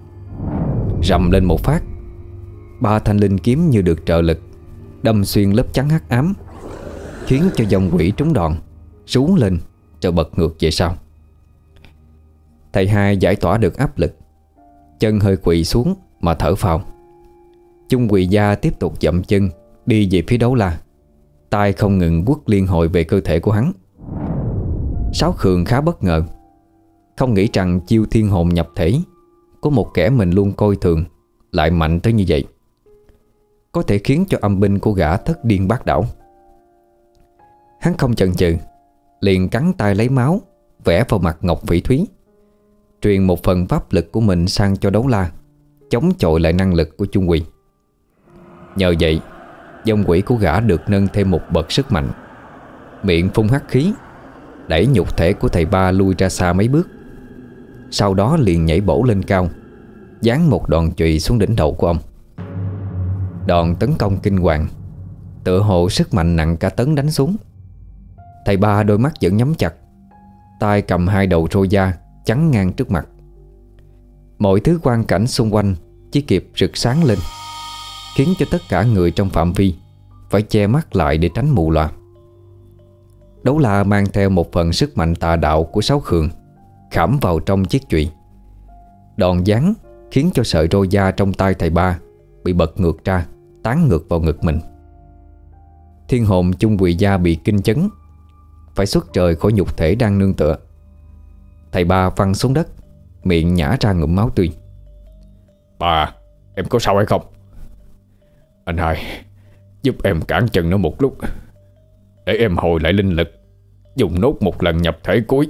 Rầm lên một phát, ba thanh linh kiếm như được trợ lực đâm xuyên lớp chắn hắc ám, khiến cho dòng quỷ trúng đòn rú lên rồi bật ngược về sau. Thầy hai giải tỏa được áp lực, chân hơi quỳ xuống mà thở phào. Chung Quỳ Gia tiếp tục dậm chân đi về phía Đấu La, tay không ngừng quất liên hồi về cơ thể của hắn. Sáu Khường khá bất ngờ, không nghĩ rằng chiêu thiên hồn nhập thể của một kẻ mình luôn coi thường lại mạnh tới như vậy, có thể khiến cho âm binh của gã thất điên bát đảo. Hắn không chần chừ, liền cắn tay lấy máu vẽ vào mặt Ngọc Phỉ Thúy, truyền một phần pháp lực của mình sang cho Đấu La, chống chọi lại năng lực của Chung Quỳ. Nhờ vậy, dòng quỷ của gã được nâng thêm một bậc sức mạnh, miệng phun hắc khí, đẩy nhục thể của thầy ba lui ra xa mấy bước. Sau đó liền nhảy bổ lên cao, giáng một đòn chùy xuống đỉnh đầu của ông. Đòn tấn công kinh hoàng, tựa hồ sức mạnh nặng cả tấn đánh xuống. Thầy ba đôi mắt vẫn nhắm chặt, tay cầm hai đầu roi da chắn ngang trước mặt. Mọi thứ quang cảnh xung quanh chỉ kịp rực sáng lên, khiến cho tất cả người trong phạm vi phải che mắt lại để tránh mù loà. Đấu La mang theo một phần sức mạnh tà đạo của Sáu Khường khảm vào trong chiếc chùy. Đòn giáng khiến cho sợi roi da trong tay thầy ba bị bật ngược ra, tán ngược vào ngực mình. Thiên hồn Chung Quỳ Gia bị kinh chấn, phải xuất trời khỏi nhục thể đang nương tựa. Thầy ba văng xuống đất, miệng nhả ra ngụm máu tươi. Bà, em có sao hay không? Anh hai, giúp em cản chân nó một lúc, để em hồi lại linh lực, dùng nốt một lần nhập thể cuối.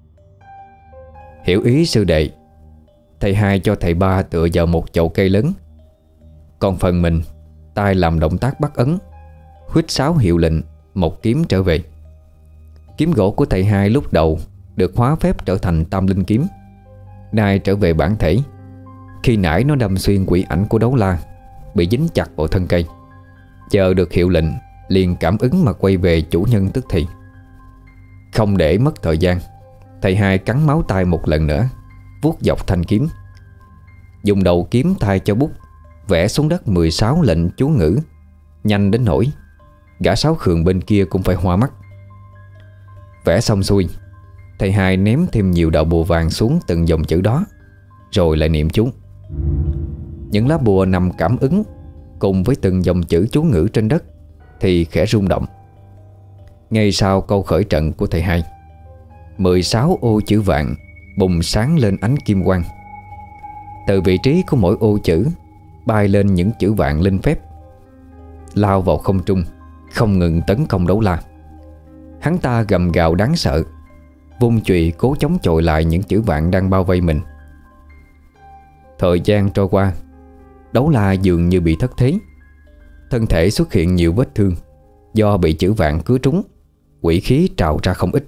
Hiểu ý sư đệ, thầy hai cho thầy ba tựa vào một chậu cây lớn, còn phần mình tay làm động tác bắt ấn, huýt sáo hiệu lệnh, một kiếm trở về. Kiếm gỗ của thầy hai lúc đầu được hóa phép trở thành tam linh kiếm, nay trở về bản thể. Khi nãy nó đâm xuyên quỷ ảnh của Đấu La, bị dính chặt vào thân cây. Chờ được hiệu lệnh, liền cảm ứng mà quay về chủ nhân tức thì. Không để mất thời gian, thầy hai cắn máu tay một lần nữa, vuốt dọc thanh kiếm, dùng đầu kiếm thay cho bút, vẽ xuống đất mười sáu lệnh chú ngữ, nhanh đến nỗi gã Sáu Khường bên kia cũng phải hoa mắt. Vẽ xong xuôi, thầy hai ném thêm nhiều đạo bùa vàng xuống từng dòng chữ đó, rồi lại niệm chú. Những lá bùa nằm cảm ứng cùng với từng dòng chữ chú ngữ trên đất thì khẽ rung động. Ngay sau câu khởi trận của thầy hai, mười sáu ô chữ vạn bùng sáng lên ánh kim quang. Từ vị trí của mỗi ô chữ bay lên những chữ vạn linh phép, lao vào không trung, không ngừng tấn công Đấu La. Hắn ta gầm gào đáng sợ, vung chùy cố chống chọi lại những chữ vạn đang bao vây mình. Thời gian trôi qua, Đấu La dường như bị thất thế, thân thể xuất hiện nhiều vết thương do bị chữ vạn cứa trúng, quỷ khí trào ra không ít.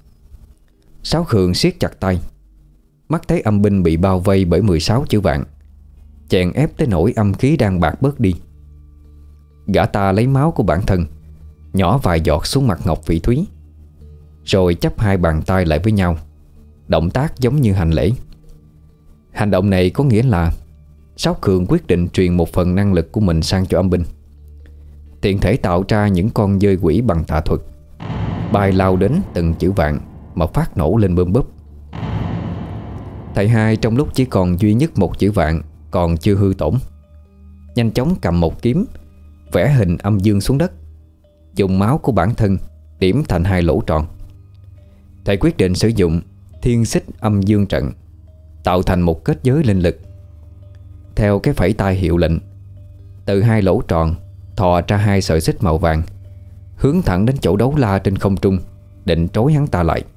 Sáu Khường siết chặt tay, mắt thấy âm binh bị bao vây bởi mười sáu chữ vạn, chèn ép tới nỗi âm khí đang bạc bớt đi. Gã ta lấy máu của bản thân nhỏ vài giọt xuống mặt Ngọc Phỉ Thúy, rồi chắp hai bàn tay lại với nhau, động tác giống như hành lễ. Hành động này có nghĩa là Sáu Khường quyết định truyền một phần năng lực của mình sang cho âm binh, tiện thể tạo ra những con dơi quỷ bằng tà thuật, bay lao đến từng chữ vạn mà phát nổ lên bơm búp. Thầy hai trong lúc chỉ còn duy nhất một chữ vạn còn chưa hư tổn, nhanh chóng cầm một kiếm, vẽ hình âm dương xuống đất, dùng máu của bản thân điểm thành hai lỗ tròn. Thầy quyết định sử dụng thiên xích âm dương trận, tạo thành một kết giới linh lực. Theo cái phẩy tay hiệu lệnh, từ hai lỗ tròn thò ra hai sợi xích màu vàng, hướng thẳng đến chỗ Đấu La trên không trung, định trói hắn ta lại.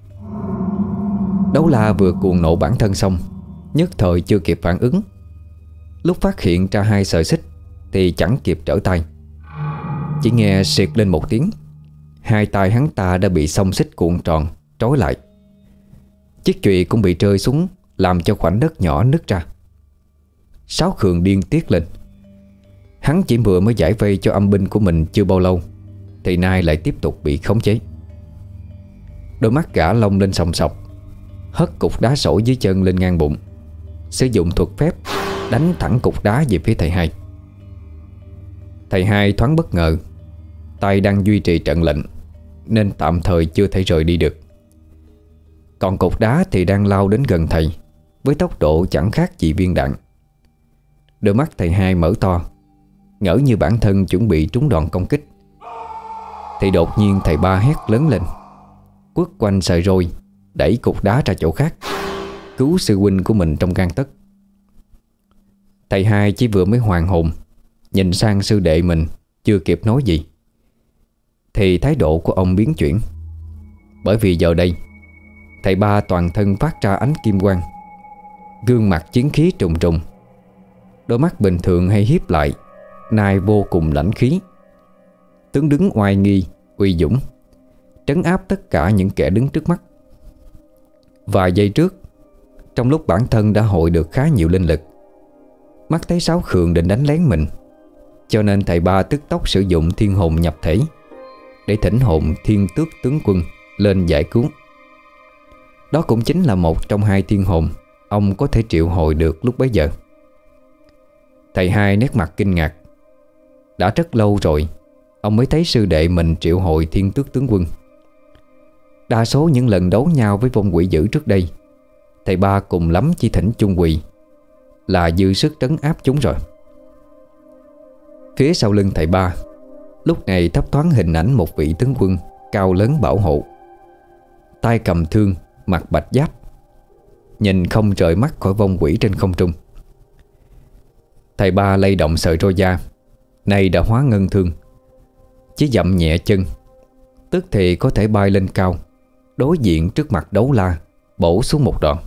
Đấu La vừa cuồng nộ bản thân xong, nhất thời chưa kịp phản ứng. Lúc phát hiện ra hai sợi xích thì chẳng kịp trở tay, chỉ nghe xịt lên một tiếng, hai tay hắn ta đã bị xông xích cuộn tròn trói lại. Chiếc chùy cũng bị rơi xuống, làm cho khoảnh đất nhỏ nứt ra. Sáu Khường điên tiết lên. Hắn chỉ vừa mới giải vây cho âm binh của mình chưa bao lâu, thì nay lại tiếp tục bị khống chế. Đôi mắt gã lông lên sòng sọc, hất cục đá sỏi dưới chân lên ngang bụng, sử dụng thuật phép đánh thẳng cục đá về phía thầy hai. Thầy hai thoáng bất ngờ, tay đang duy trì trận lệnh, nên tạm thời chưa thể rời đi được. Còn cục đá thì đang lao đến gần thầy với tốc độ chẳng khác gì viên đạn. Đôi mắt thầy hai mở to, ngỡ như bản thân chuẩn bị trúng đòn công kích. Thì đột nhiên thầy ba hét lớn lên, quất quanh sợi roi, đẩy cục đá ra chỗ khác, cứu sư huynh của mình trong gang tấc. Thầy hai chỉ vừa mới hoàn hồn, nhìn sang sư đệ mình chưa kịp nói gì thì thái độ của ông biến chuyển. Bởi vì giờ đây thầy ba toàn thân phát ra ánh kim quang, gương mặt chiến khí trùng trùng. Đôi mắt bình thường hay hiếp lại nay vô cùng lãnh khí, tướng đứng oai nghi, uy dũng, trấn áp tất cả những kẻ đứng trước mắt. Vài giây trước, trong lúc bản thân đã hội được khá nhiều linh lực, mắt thấy Sáu Khường định đánh lén mình, cho nên thầy ba tức tốc sử dụng thiên hồn nhập thể để thỉnh hồn Thiên Tước tướng quân lên giải cứu. Đó cũng chính là một trong hai thiên hồn ông có thể triệu hồi được lúc bấy giờ. Thầy hai nét mặt kinh ngạc. Đã rất lâu rồi ông mới thấy sư đệ mình triệu hồi Thiên Tước tướng quân. Đa số những lần đấu nhau với vong quỷ dữ trước đây, thầy ba cùng lắm chỉ thỉnh chung quỳ là dư sức trấn áp chúng rồi. Phía sau lưng thầy ba lúc này thấp thoáng hình ảnh một vị tướng quân cao lớn bảo hộ, tay cầm thương, mặc bạch giáp, nhìn không rời mắt khỏi vong quỷ trên không trung. Thầy ba lay động sợi roi da, nay đã hóa ngân thương, chỉ dậm nhẹ chân, tức thì có thể bay lên cao, đối diện trước mặt Đấu La, bổ xuống một đòn.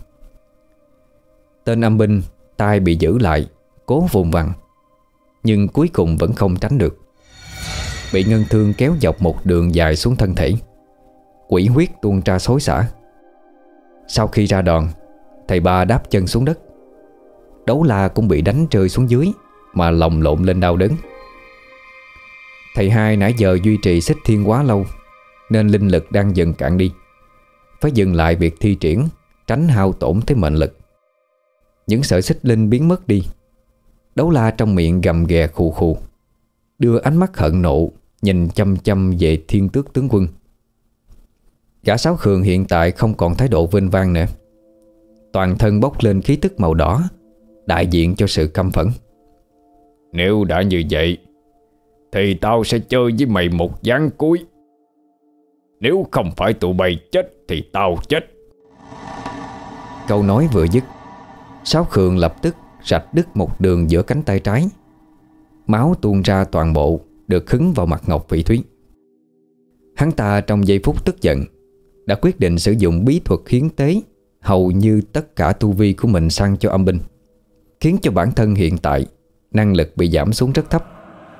Tên âm binh tay bị giữ lại, cố vùng vằng, nhưng cuối cùng vẫn không tránh được, bị ngân thương kéo dọc một đường dài xuống thân thể, quỷ huyết tuôn ra xối xả. Sau khi ra đòn, thầy ba đáp chân xuống đất. Đấu La cũng bị đánh rơi xuống dưới mà lồng lộn lên đau đớn. Thầy hai nãy giờ duy trì xích thiên quá lâu nên linh lực đang dần cạn đi, phải dừng lại việc thi triển, tránh hao tổn tới mệnh lực. Những sợi xích linh biến mất đi. Đấu La trong miệng gầm ghè khù khù, đưa ánh mắt hận nộ nhìn chăm chăm về Thiên Tước tướng quân. Gã Sáu Khường hiện tại không còn thái độ vênh vang nữa, toàn thân bốc lên khí tức màu đỏ, đại diện cho sự căm phẫn. Nếu đã như vậy thì tao sẽ chơi với mày một ván cuối. Nếu không phải tụi bay chết thì tao chết. Câu nói vừa dứt, Sáu Khường lập tức rạch đứt một đường giữa cánh tay trái. Máu tuôn ra toàn bộ, được hứng vào mặt Ngọc Phỉ Thúy. Hắn ta trong giây phút tức giận đã quyết định sử dụng bí thuật hiến tế hầu như tất cả tu vi của mình sang cho âm binh, khiến cho bản thân hiện tại năng lực bị giảm xuống rất thấp.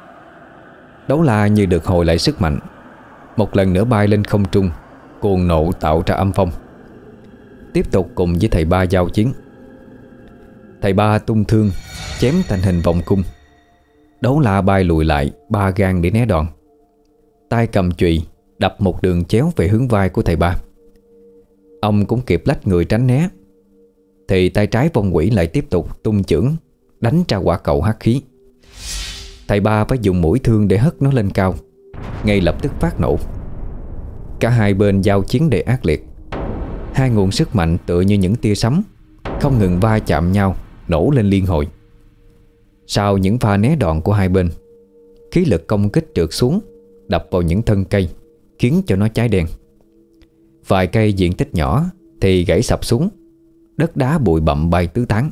Đấu La như được hồi lại sức mạnh, một lần nữa bay lên không trung, cuồng nộ tạo ra âm phong, tiếp tục cùng với thầy ba giao chiến. Thầy ba tung thương chém thành hình vòng cung. Đấu La bay lùi lại ba gang để né đòn, tay cầm chùy đập một đường chéo về hướng vai của thầy ba. Ông cũng kịp lách người tránh né, thì tay trái vong quỷ lại tiếp tục tung chưởng đánh ra quả cầu hắc khí. Thầy ba phải dùng mũi thương để hất nó lên cao, ngay lập tức phát nổ. Cả hai bên giao chiến đầy ác liệt. Hai nguồn sức mạnh tựa như những tia sấm không ngừng va chạm nhau, nổ lên liên hồi. Sau những pha né đòn của hai bên, khí lực công kích trượt xuống, đập vào những thân cây, khiến cho nó cháy đen. Vài cây diện tích nhỏ thì gãy sập xuống, đất đá bụi bặm bay tứ tán.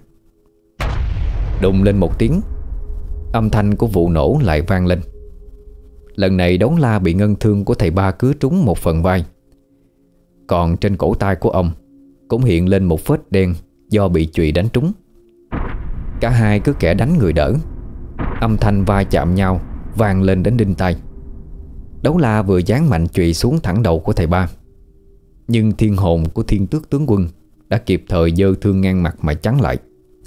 Đùng lên một tiếng, âm thanh của vụ nổ lại vang lên. Lần này Đấu La bị ngân thương của thầy ba cứa trúng một phần vai, còn trên cổ tay của ông cũng hiện lên một vết đen do bị chùy đánh trúng. Cả hai cứ kẻ đánh người đỡ, âm thanh va chạm nhau vang lên đến đinh tai. Đấu La vừa giáng mạnh chùy xuống thẳng đầu của thầy ba, nhưng thiên hồn của Thiên Tước tướng quân đã kịp thời giơ thương ngang mặt mà chắn lại.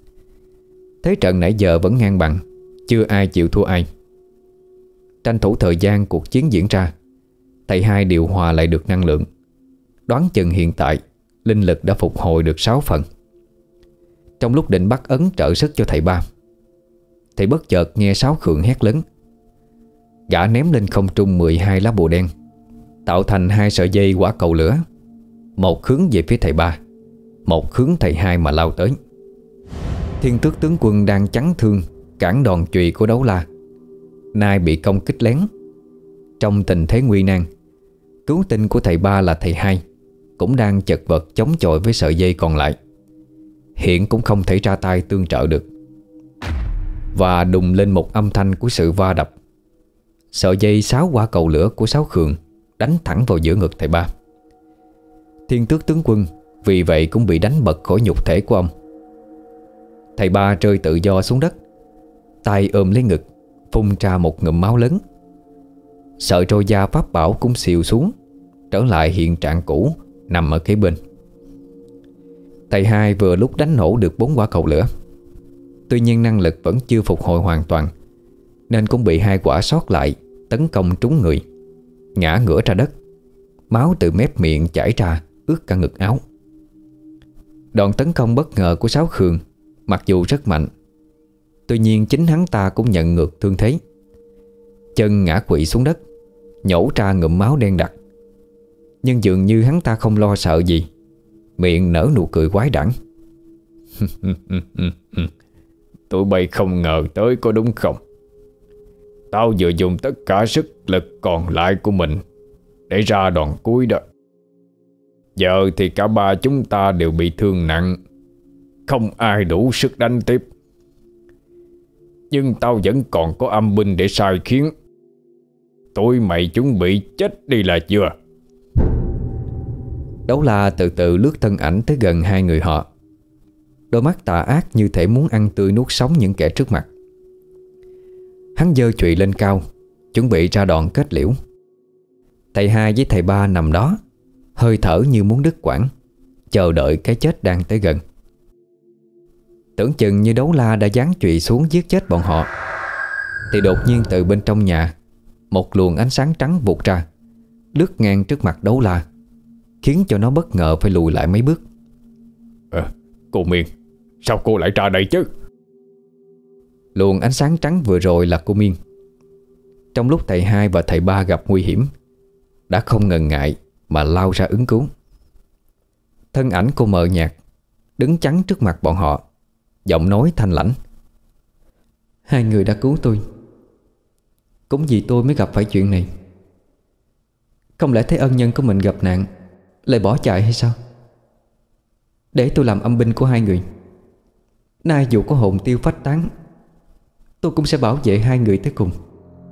Thế trận nãy giờ vẫn ngang bằng, chưa ai chịu thua ai. Tranh thủ thời gian cuộc chiến diễn ra, thầy hai điều hòa lại được năng lượng. Đoán chừng hiện tại linh lực đã phục hồi được sáu phần. Trong lúc định bắt ấn trợ sức cho thầy ba, thì bất chợt nghe Sáu Khượng hét lớn. Gã ném lên không trung mười hai lá bùa đen, tạo thành hai sợi dây quả cầu lửa, một hướng về phía thầy ba, một hướng thầy hai mà lao tới. Thiên Tước tướng quân đang chắn thương cản đòn chùy của Đấu La, nay bị công kích lén. Trong tình thế nguy nan, cứu tinh của thầy ba là thầy hai cũng đang chật vật chống chọi với sợi dây còn lại, hiện cũng không thể ra tay tương trợ được. Và đùng lên một âm thanh của sự va đập. Sợi dây sáu quả cầu lửa của Sáu Khường đánh thẳng vào giữa ngực thầy ba. Thiên Tước tướng quân vì vậy cũng bị đánh bật khỏi nhục thể của ông. Thầy ba rơi tự do xuống đất, tay ôm lấy ngực, phun ra một ngụm máu lớn. Sợi trôi da pháp bảo cũng xìu xuống, trở lại hiện trạng cũ nằm ở kế bên. Thầy hai vừa lúc đánh nổ được bốn quả cầu lửa. Tuy nhiên năng lực vẫn chưa phục hồi hoàn toàn, nên cũng bị hai quả sót lại tấn công trúng người, ngã ngửa ra đất. Máu từ mép miệng chảy ra ướt cả ngực áo. Đòn tấn công bất ngờ của Sáu Khường mặc dù rất mạnh, tuy nhiên chính hắn ta cũng nhận ngược thương thế. Chân ngã quỵ xuống đất, nhổ ra ngụm máu đen đặc. Nhưng dường như hắn ta không lo sợ gì, miệng nở nụ cười quái đản. Tụi bay không ngờ tới có đúng không? Tao vừa dùng tất cả sức lực còn lại của mình để ra đòn cuối đó. Giờ thì cả ba chúng ta đều bị thương nặng, không ai đủ sức đánh tiếp. Nhưng tao vẫn còn có âm binh để sai khiến. Tụi mày chuẩn bị chết đi là chưa? Đấu La từ từ lướt thân ảnh tới gần hai người họ. Đôi mắt tà ác như thể muốn ăn tươi nuốt sống những kẻ trước mặt. Hắn giơ chùy lên cao, chuẩn bị ra đòn kết liễu. Thầy hai với thầy ba nằm đó, hơi thở như muốn đứt quãng, chờ đợi cái chết đang tới gần. Tưởng chừng như Đấu La đã giáng chùy xuống giết chết bọn họ, thì đột nhiên từ bên trong nhà, một luồng ánh sáng trắng vụt ra, lướt ngang trước mặt Đấu La, khiến cho nó bất ngờ phải lùi lại mấy bước. à, Cô Miên, sao cô lại ra đây chứ? Luồng ánh sáng trắng vừa rồi là cô Miên. Trong lúc thầy hai và thầy ba gặp nguy hiểm, đã không ngần ngại mà lao ra ứng cứu. Thân ảnh cô mờ nhạt, đứng chắn trước mặt bọn họ, giọng nói thanh lãnh: "Hai người đã cứu tôi, cũng vì tôi mới gặp phải chuyện này. Không lẽ thấy ân nhân của mình gặp nạn lại bỏ chạy hay sao? Để tôi làm âm binh của hai người. Nay dù có hồn tiêu phách tán, tôi cũng sẽ bảo vệ hai người tới cùng."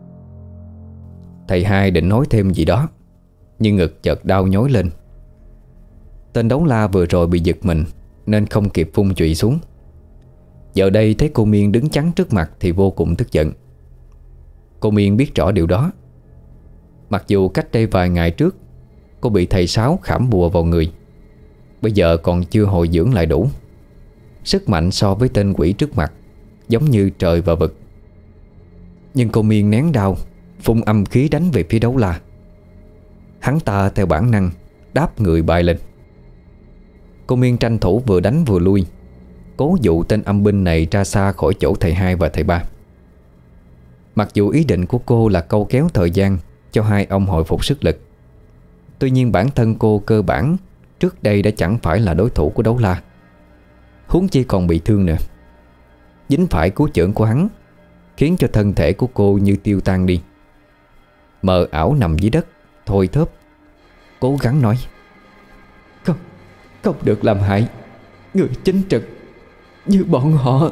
Thầy hai định nói thêm gì đó, nhưng ngực chợt đau nhói lên. Tên Đấu La vừa rồi bị giật mình nên không kịp vung chùy xuống. Giờ đây thấy cô Miên đứng chắn trước mặt thì vô cùng tức giận. Cô Miên biết rõ điều đó. Mặc dù cách đây vài ngày trước cô bị thầy Sáu khảm bùa vào người, bây giờ còn chưa hồi dưỡng lại đủ. Sức mạnh so với tên quỷ trước mặt giống như trời và vực. Nhưng cô Miên nén đau, phun âm khí đánh về phía Đấu La. Hắn ta theo bản năng đáp người bay lên. Cô Miên tranh thủ vừa đánh vừa lui, cố dụ tên âm binh này ra xa khỏi chỗ thầy hai và thầy ba. Mặc dù ý định của cô là câu kéo thời gian cho hai ông hồi phục sức lực, tuy nhiên bản thân cô cơ bản trước đây đã chẳng phải là đối thủ của Đấu La, huống chi còn bị thương nữa. Dính phải cú chưởng của hắn khiến cho thân thể của cô như tiêu tan đi. Mờ ảo nằm dưới đất thôi thóp, cố gắng nói: Không, không được làm hại người chính trực như bọn họ.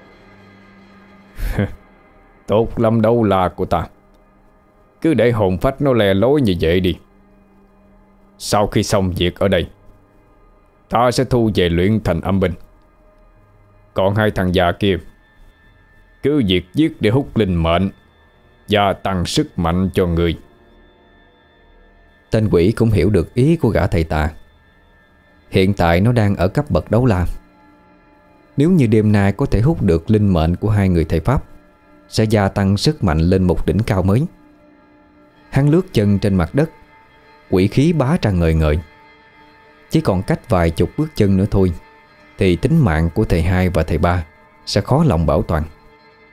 Tốt lắm Đấu La của ta, cứ để hồn phách nó lè lối như vậy đi. Sau khi xong việc ở đây, ta sẽ thu về luyện thành âm binh. Còn hai thằng già kia, cứ việc giết để hút linh mệnh, gia tăng sức mạnh cho người. Tên quỷ cũng hiểu được ý của gã thầy tà. Hiện tại nó đang ở cấp bậc Đấu La. Nếu như đêm nay có thể hút được linh mệnh của hai người thầy Pháp, sẽ gia tăng sức mạnh lên một đỉnh cao mới. Hắn lướt chân trên mặt đất, quỷ khí bá ra ngời ngời. Chỉ còn cách vài chục bước chân nữa thôi thì tính mạng của thầy hai và thầy ba sẽ khó lòng bảo toàn.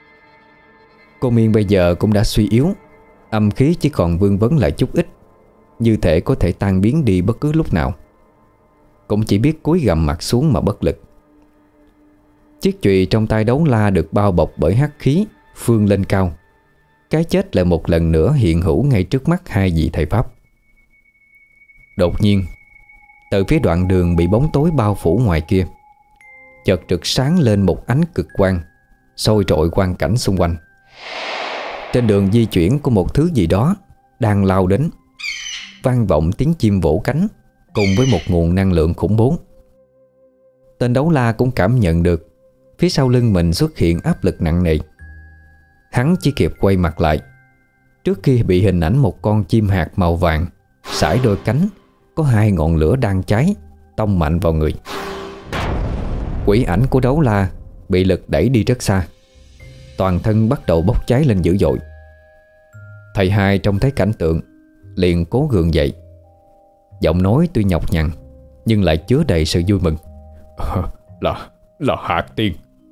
Cô Miên bây giờ cũng đã suy yếu, âm khí chỉ còn vương vấn lại chút ít. như thể có thể tan biến đi bất cứ lúc nào. Cũng chỉ biết cúi gằm mặt xuống mà bất lực. Chiếc chùy trong tay Đấu La được bao bọc bởi hắc khí phương lên cao. Cái chết lại một lần nữa hiện hữu ngay trước mắt hai vị thầy Pháp. Đột nhiên, từ phía đoạn đường bị bóng tối bao phủ ngoài kia, chợt rực sáng lên một ánh cực quang, soi rọi quang cảnh xung quanh. Trên đường di chuyển của một thứ gì đó đang lao đến, vang vọng tiếng chim vỗ cánh cùng với một nguồn năng lượng khủng bố. Tên Đấu La cũng cảm nhận được phía sau lưng mình xuất hiện áp lực nặng nề. Hắn chỉ kịp quay mặt lại trước khi bị hình ảnh một con chim hạt màu vàng sải đôi cánh, có hai ngọn lửa đang cháy tông mạnh vào người. Quỷ ảnh của Đấu La bị lực đẩy đi rất xa, toàn thân bắt đầu bốc cháy lên dữ dội. Thầy hai trông thấy cảnh tượng liền cố gượng dậy, giọng nói tuy nhọc nhằn nhưng lại chứa đầy sự vui mừng. Là, là hạt tiên.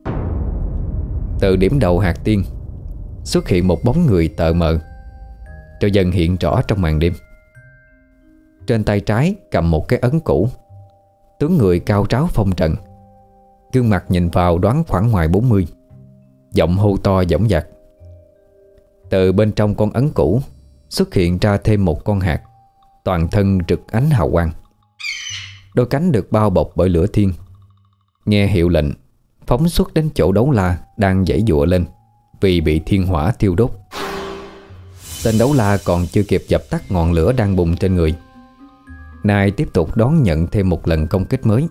Từ điểm đầu hạt tiên xuất hiện một bóng người tờ mờ, rồi dần hiện rõ trong màn đêm. Trên tay trái cầm một cái ấn cũ, tướng người cao tráo phong trần, gương mặt nhìn vào đoán khoảng ngoài bốn mươi, giọng hô to dõng dạc. Từ bên trong con ấn cũ xuất hiện ra thêm một con hạt, toàn thân rực ánh hào quang. Đôi cánh được bao bọc bởi lửa thiên, nghe hiệu lệnh phóng xuất đến chỗ Đấu La đang giãy giụa lên vì bị thiên hỏa thiêu đốt. Tên Đấu La còn chưa kịp dập tắt ngọn lửa đang bùng trên người, nay tiếp tục đón nhận thêm một lần công kích mới.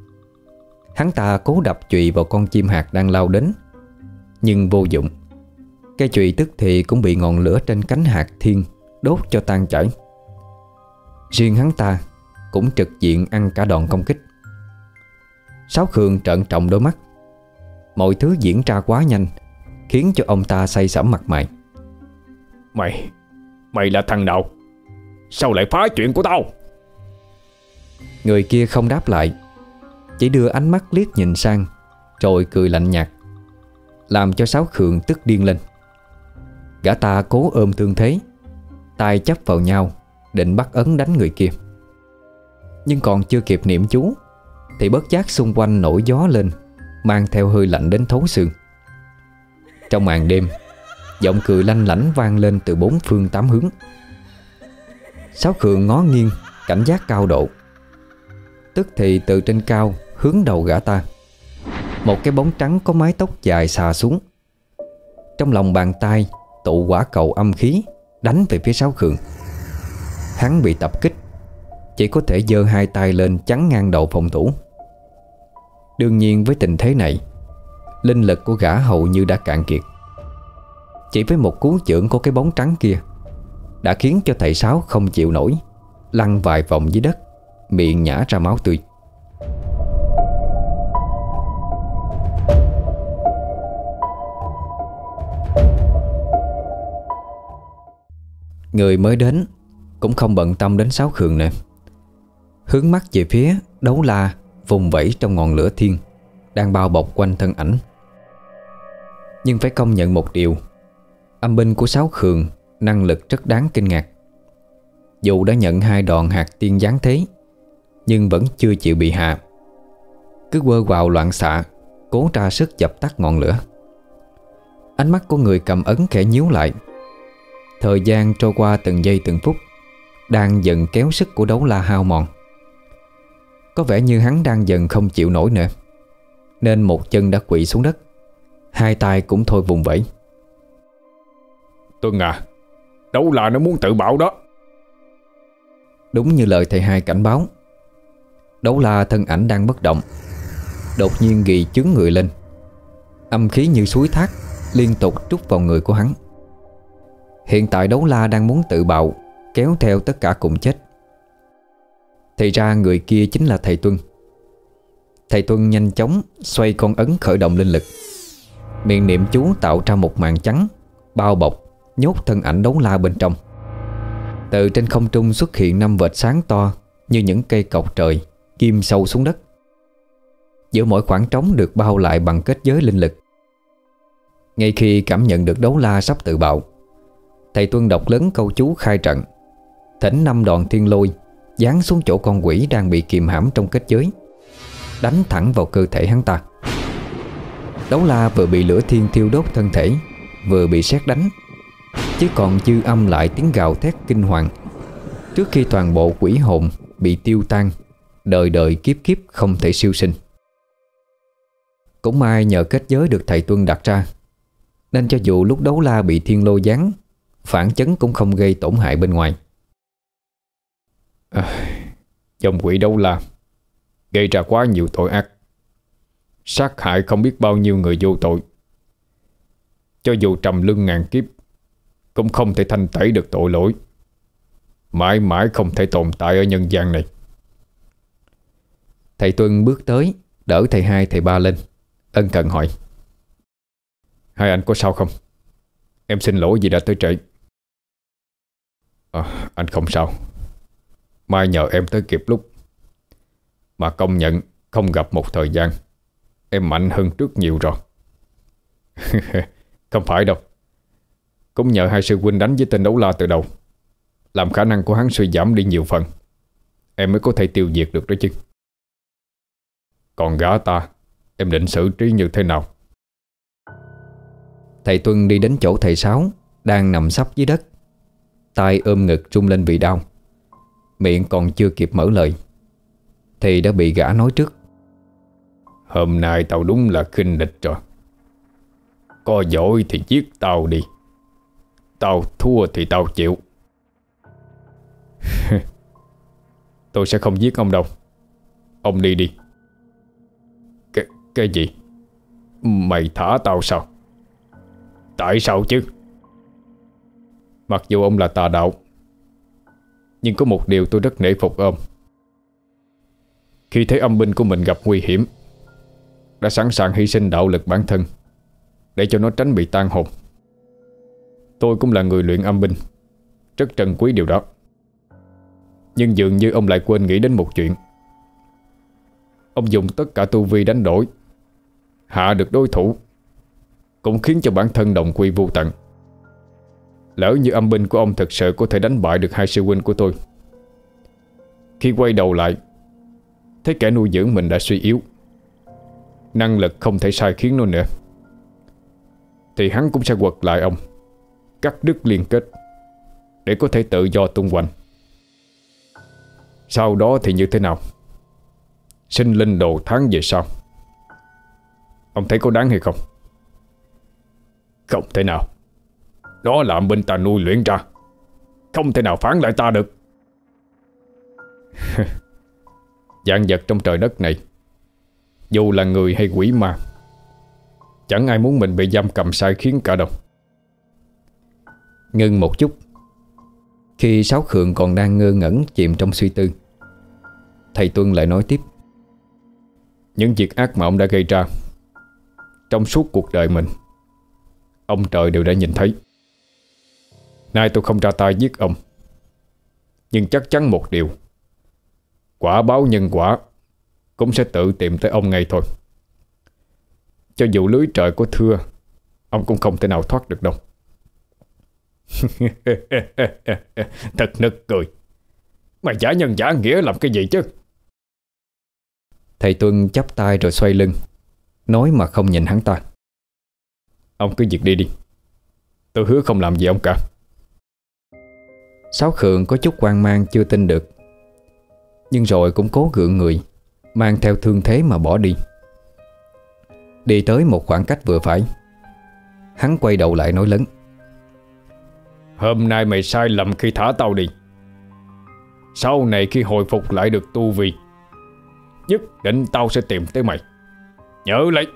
Hắn ta cố đập chùy vào con chim hạt đang lao đến, nhưng vô dụng. Cây chùy tức thì cũng bị ngọn lửa trên cánh hạt thiên đốt cho tan chảy. Riêng hắn ta cũng trực diện ăn cả đòn công kích. Sáu Khương trợn tròng đôi mắt. Mọi thứ diễn ra quá nhanh, khiến cho ông ta say sẩm mặt mày. Mày, mày là thằng nào? Sao lại phá chuyện của tao? Người kia không đáp lại, chỉ đưa ánh mắt liếc nhìn sang, rồi cười lạnh nhạt, làm cho Sáu Khương tức điên lên. Gã ta cố ôm thương thế, tay chắp vào nhau định bắt ấn đánh người kia. Nhưng còn chưa kịp niệm chú thì bất giác xung quanh nổi gió lên, mang theo hơi lạnh đến thấu xương. Trong màn đêm, giọng cười lanh lảnh vang lên từ bốn phương tám hướng. Sáu Khương ngó nghiêng, cảnh giác cao độ. Tức thì từ trên cao hướng đầu gã ta, một cái bóng trắng có mái tóc dài xà xuống. Trong lòng bàn tay tụ quả cầu âm khí đánh về phía Sáu Khương. Hắn bị tập kích, chỉ có thể giơ hai tay lên chắn ngang đầu phòng thủ. Đương nhiên với tình thế này, linh lực của gã hầu như đã cạn kiệt. Chỉ với một cú chưởng của cái bóng trắng kia đã khiến cho thầy Sáu không chịu nổi, lăn vài vòng dưới đất, miệng nhả ra máu tươi. Người mới đến cũng không bận tâm đến Sáu Khương nữa, hướng mắt về phía Đấu La vùng vẫy trong ngọn lửa thiên đang bao bọc quanh thân ảnh. Nhưng phải công nhận một điều, âm binh của Sáu Khương năng lực rất đáng kinh ngạc. Dù đã nhận hai đòn hạt tiên giáng thế, nhưng vẫn chưa chịu bị hạ, cứ quơ quào loạn xạ, cố ra sức dập tắt ngọn lửa. Ánh mắt của người cầm ấn khẽ nhíu lại. Thời gian trôi qua từng giây từng phút, đang dần kéo sức của Đấu La hao mòn. Có vẻ như hắn đang dần không chịu nổi nữa, nên một chân đã quỵ xuống đất, hai tay cũng thôi vùng vẫy. Tuân à, Đấu La nó muốn tự bạo đó. Đúng như lời thầy hai cảnh báo, Đấu La thân ảnh đang bất động, đột nhiên ghi chướng người lên. Âm khí như suối thác liên tục trút vào người của hắn. Hiện tại Đấu La đang muốn tự bạo, kéo theo tất cả cùng chết. Thì ra người kia chính là thầy Tuân. Thầy Tuân nhanh chóng xoay con ấn khởi động linh lực, miệng niệm chú tạo ra một màn trắng bao bọc, nhốt thân ảnh Đấu La bên trong. Từ trên không trung xuất hiện năm vệt sáng to như những cây cọc trời ghim sâu xuống đất. Giữa mỗi khoảng trống được bao lại bằng kết giới linh lực. Ngay khi cảm nhận được Đấu La sắp tự bạo, thầy Tuân đọc lớn câu chú khai trận, thỉnh năm đòn thiên lôi giáng xuống chỗ con quỷ đang bị kìm hãm trong kết giới, đánh thẳng vào cơ thể hắn ta. Đấu la vừa bị lửa thiên thiêu đốt thân thể, vừa bị sét đánh, chỉ còn dư âm lại tiếng gào thét kinh hoàng, trước khi toàn bộ quỷ hồn bị tiêu tan, đời đời kiếp kiếp không thể siêu sinh. Cũng may nhờ kết giới được thầy Tuân đặt ra, nên cho dù lúc đấu la bị thiên lôi giáng, phản chấn cũng không gây tổn hại bên ngoài. à, Dòng quỷ đấu la gây ra quá nhiều tội ác, sát hại không biết bao nhiêu người vô tội. Cho dù trầm luân ngàn kiếp cũng không thể thanh tẩy được tội lỗi, mãi mãi không thể tồn tại ở nhân gian này. Thầy Tuân bước tới, đỡ thầy hai thầy ba lên, ân cần hỏi: Hai anh có sao không? Em xin lỗi vì đã tới trễ. à, Anh không sao. Mai nhờ em tới kịp lúc, mà công nhận không gặp một thời gian, em mạnh hơn trước nhiều rồi. Không phải đâu, cũng nhờ hai sư huynh đánh với tên đấu la từ đầu, làm khả năng của hắn suy giảm đi nhiều phần, em mới có thể tiêu diệt được đó chứ. Còn gã ta, em định xử trí như thế nào? Thầy Tuân đi đến chỗ thầy Sáu đang nằm sấp dưới đất, tay ôm ngực rung lên vì đau. Miệng còn chưa kịp mở lời thì đã bị gã nói trước: Hôm nay tao đúng là khinh địch rồi. Có giỏi thì giết tao đi, tao thua thì tao chịu. Tôi sẽ không giết ông đâu. Ông đi đi. Cái, cái gì? Mày thả tao sao? Tại sao chứ? Mặc dù ông là tà đạo, nhưng có một điều tôi rất nể phục ông. Khi thấy âm binh của mình gặp nguy hiểm, đã sẵn sàng hy sinh đạo lực bản thân để cho nó tránh bị tan hồn. Tôi cũng là người luyện âm binh, rất trân quý điều đó. Nhưng dường như ông lại quên nghĩ đến một chuyện. Ông dùng tất cả tu vi đánh đổi, hạ được đối thủ, cũng khiến cho bản thân đồng quy vô tận. Lỡ như âm binh của ông thực sự có thể đánh bại được hai sư huynh của tôi, khi quay đầu lại thấy kẻ nuôi dưỡng mình đã suy yếu, năng lực không thể sai khiến nó nữa, thì hắn cũng sẽ quật lại ông, cắt đứt liên kết để có thể tự do tung hoành. Sau đó thì như thế nào? Sinh linh đồ tháng về sau, ông thấy có đáng hay không? Không thể nào. Đó là âm binh ta nuôi luyện ra, không thể nào phản lại ta được. Vạn vật trong trời đất này, dù là người hay quỷ ma, chẳng ai muốn mình bị giam cầm sai khiến cả đâu. Ngưng một chút, khi Sáu Khượng còn đang ngơ ngẩn chìm trong suy tư, thầy Tuân lại nói tiếp: Những việc ác mà ông đã gây ra trong suốt cuộc đời mình, ông trời đều đã nhìn thấy. Nay tôi không ra tay giết ông, nhưng chắc chắn một điều: quả báo nhân quả cũng sẽ tự tìm tới ông ngay thôi. Cho dù lưới trời có thưa, ông cũng không thể nào thoát được đâu. Thật nực cười. Mày giả nhân giả nghĩa làm cái gì chứ? Thầy Tuân chắp tay rồi xoay lưng, nói mà không nhìn hắn ta: Ông cứ việc đi đi, tôi hứa không làm gì ông cả. Sáu Khượng có chút hoang mang chưa tin được, nhưng rồi cũng cố gượng người, mang theo thương thế mà bỏ đi. Đi tới một khoảng cách vừa phải, hắn quay đầu lại nói lớn: Hôm nay mày sai lầm khi thả tao đi. Sau này khi hồi phục lại được tu vi, nhất định tao sẽ tìm tới mày. Nhớ lấy.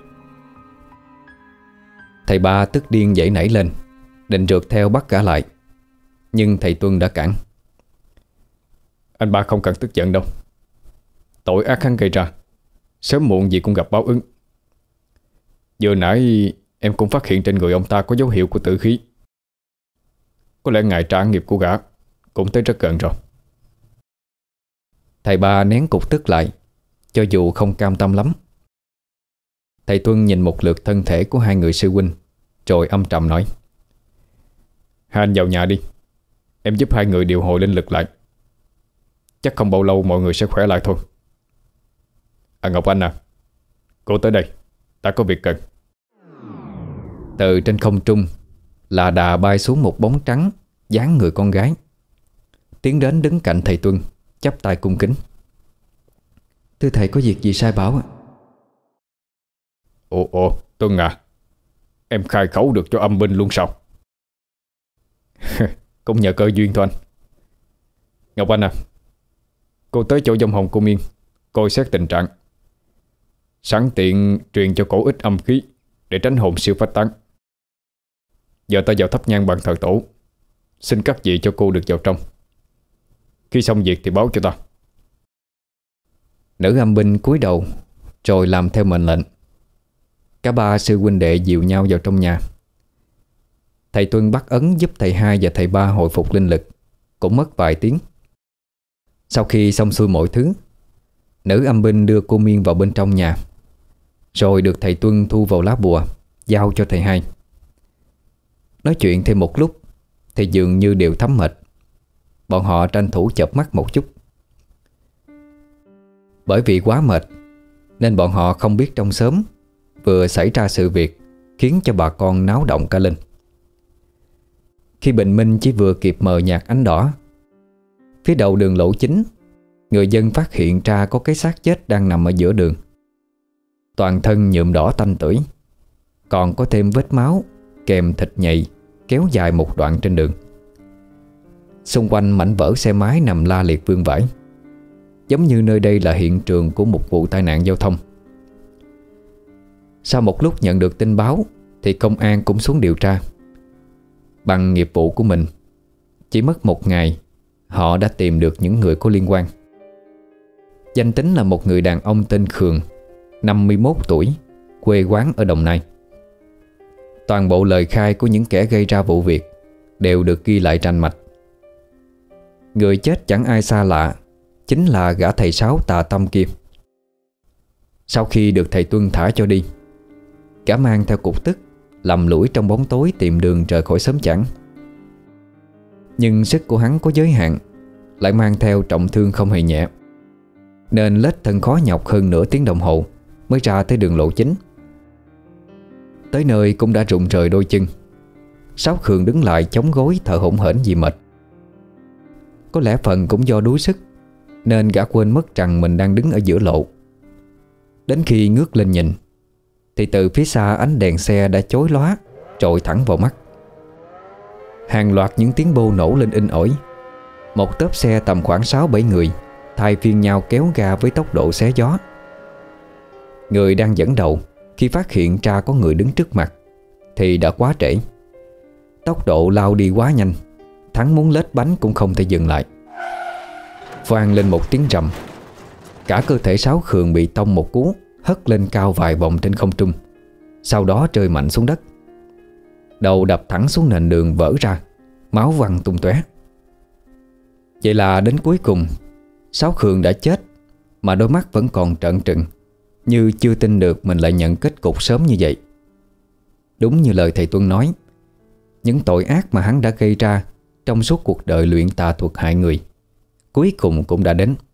Thầy ba tức điên dậy nảy lên, định rượt theo bắt gã lại, nhưng thầy Tuân đã cản: Anh ba không cần tức giận đâu. Tội ác hắn gây ra, sớm muộn gì cũng gặp báo ứng. Vừa nãy em cũng phát hiện trên người ông ta có dấu hiệu của tử khí. Có lẽ ngày trả nghiệp của gã cũng tới rất gần rồi. Thầy ba nén cục tức lại, cho dù không cam tâm lắm. Thầy Tuân nhìn một lượt thân thể của hai người sư huynh, rồi âm trầm nói: Hai anh vào nhà đi. em giúp hai người điều hồi linh lực lại. Chắc không bao lâu mọi người sẽ khỏe lại thôi. À Ngọc Anh à, cô tới đây, ta có việc cần. Từ trên không trung là đà bay xuống một bóng trắng dáng người con gái, tiến đến đứng cạnh thầy Tuân, chắp tay cung kính. Thưa thầy, có việc gì sai bảo ạ? Ồ ồ Tuân à, em khai khẩu được cho âm binh luôn sao? Cũng nhờ cơ duyên thôi anh. Ngọc Anh à, cô tới chỗ dông hồn cô Miên coi xét tình trạng, sẵn tiện truyền cho cổ ít âm khí để tránh hồn siêu phách tán. Giờ ta vào thắp nhang bàn thờ tổ, xin cắt vị cho cô được vào trong. Khi xong việc thì báo cho ta. Nữ âm binh cúi đầu rồi làm theo mệnh lệnh. Cả ba sư huynh đệ dìu nhau vào trong nhà. Thầy Tuân bắt ấn giúp thầy hai và thầy ba hồi phục linh lực cũng mất vài tiếng. Sau khi xong xuôi mọi thứ, nữ âm binh đưa cô Miên vào bên trong nhà, rồi được thầy Tuân thu vào lá bùa giao cho thầy hai. Nói chuyện thêm một lúc thì dường như đều thấm mệt. Bọn họ tranh thủ chợp mắt một chút. Bởi vì quá mệt nên bọn họ không biết trong xóm vừa xảy ra sự việc khiến cho bà con náo động cả lên. Khi bình minh chỉ vừa kịp mờ nhạt ánh đỏ, phía đầu đường lộ chính, người dân phát hiện ra có cái xác chết đang nằm ở giữa đường. Toàn thân nhuộm đỏ tanh tưởi, còn có thêm vết máu kèm thịt nhầy kéo dài một đoạn trên đường. Xung quanh mảnh vỡ xe máy nằm la liệt vương vãi, giống như nơi đây là hiện trường của một vụ tai nạn giao thông. Sau một lúc nhận được tin báo thì công an cũng xuống điều tra. Bằng nghiệp vụ của mình, chỉ mất một ngày họ đã tìm được những người có liên quan. Danh tính là một người đàn ông tên Khường, năm mươi mốt tuổi, quê quán ở Đồng Nai. Toàn bộ lời khai của những kẻ gây ra vụ việc đều được ghi lại rành mạch. Người chết chẳng ai xa lạ, chính là gã thầy Sáu tà tâm kia. Sau khi được thầy Tuân thả cho đi, gã mang theo cục tức lầm lũi trong bóng tối tìm đường rời khỏi xóm Chảng. Nhưng sức của hắn có giới hạn, lại mang theo trọng thương không hề nhẹ, nên lết thân khó nhọc hơn nửa tiếng đồng hồ mới ra tới đường lộ chính. Tới nơi cũng đã rụng rời đôi chân. Sáu Khường đứng lại chống gối thở hổn hển vì mệt. Có lẽ phần cũng do đuối sức nên gã quên mất rằng mình đang đứng ở giữa lộ. Đến khi ngước lên nhìn thì từ phía xa ánh đèn xe đã chói lóa trội thẳng vào mắt. Hàng loạt những tiếng bô nổ lên inh ỏi. Một tốp xe tầm khoảng sáu bảy người thay phiên nhau kéo ga với tốc độ xé gió. Người đang dẫn đầu khi phát hiện ra có người đứng trước mặt thì đã quá trễ. Tốc độ lao đi quá nhanh, Thắng muốn lết bánh cũng không thể dừng lại. Vang lên một tiếng rầm, cả cơ thể Sáu Khường bị tông một cú hất lên cao vài vòng trên không trung, sau đó rơi mạnh xuống đất. Đầu đập thẳng xuống nền đường vỡ ra, máu văng tung tóe. Vậy là đến cuối cùng Sáu Khường đã chết, mà đôi mắt vẫn còn trợn trừng, như chưa tin được mình lại nhận kết cục sớm như vậy. Đúng như lời thầy Tuân nói, những tội ác mà hắn đã gây ra trong suốt cuộc đời luyện tà thuật hại người cuối cùng cũng đã đến.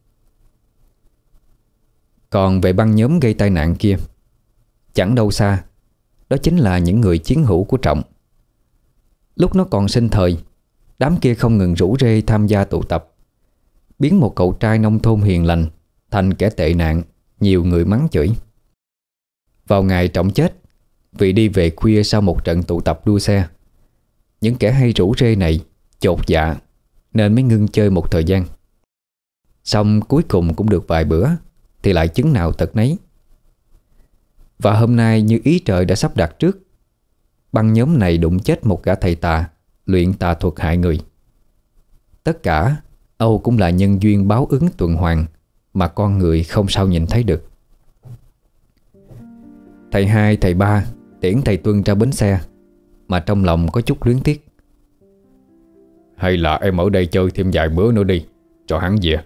Còn về băng nhóm gây tai nạn kia, chẳng đâu xa, đó chính là những người chiến hữu của Trọng. Lúc nó còn sinh thời, đám kia không ngừng rủ rê tham gia tụ tập, biến một cậu trai nông thôn hiền lành thành kẻ tệ nạn, nhiều người mắng chửi. Vào ngày Trọng chết, vì đi về khuya sau một trận tụ tập đua xe, những kẻ hay rủ rê này chột dạ nên mới ngưng chơi một thời gian. Xong cuối cùng cũng được vài bữa thì lại chứng nào tật nấy. Và hôm nay như ý trời đã sắp đặt trước, băng nhóm này đụng chết một gã thầy tà luyện tà thuật hại người. Tất cả Âu cũng là nhân duyên báo ứng tuần hoàn mà con người không sao nhìn thấy được. Thầy hai, thầy ba tiễn thầy Tuân ra bến xe, mà trong lòng có chút luyến tiếc. Hay là em ở đây chơi thêm vài bữa nữa đi, cho hắn về.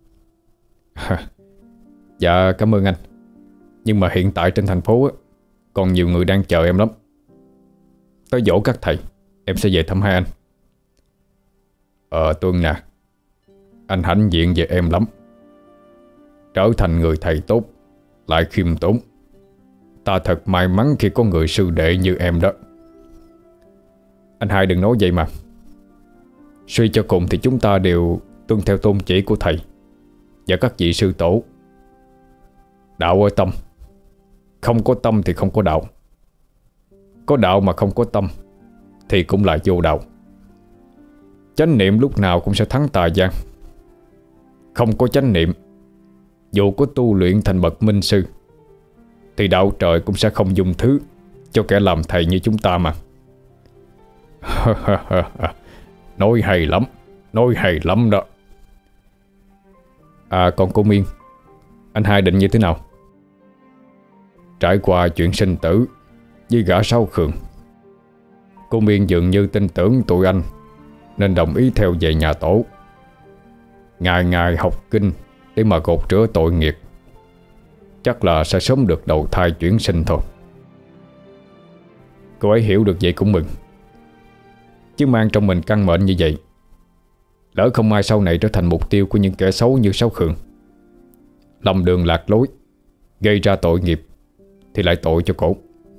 Dạ cảm ơn anh, nhưng mà hiện tại trên thành phố á, còn nhiều người đang chờ em lắm. Tới dỗ các thầy, em sẽ về thăm hai anh. Ờ Tuân nè, anh hãnh diện về em lắm. Trở thành người thầy tốt, lại khiêm tốn. Ta thật may mắn khi có người sư đệ như em đó. Anh hai đừng nói vậy mà. Suy cho cùng thì chúng ta đều tuân theo tôn chỉ của thầy và các vị sư tổ. Đạo ở tâm, không có tâm thì không có đạo. Có đạo mà không có tâm thì cũng là vô đạo. Chánh niệm lúc nào cũng sẽ thắng tà gian. Không có chánh niệm, dù có tu luyện thành bậc minh sư, thì đạo trời cũng sẽ không dung thứ cho kẻ làm thầy như chúng ta mà. Nói hay lắm, nói hay lắm đó. À còn cô Miên, anh hai định như thế nào? Trải qua chuyện sinh tử với gã Sáu Khường, cô Miên dường như tin tưởng tụi anh nên đồng ý theo về nhà tổ, ngày ngày học kinh để mà gột rửa tội nghiệp. Chắc là sẽ sớm được đầu thai chuyển sinh thôi. Cô ấy hiểu được vậy cũng mừng. Chứ mang trong mình căn mệnh như vậy, lỡ không ai sau này trở thành mục tiêu của những kẻ xấu như Sáu Khường, lầm đường lạc lối, gây ra tội nghiệp, thì lại tội cho cổ.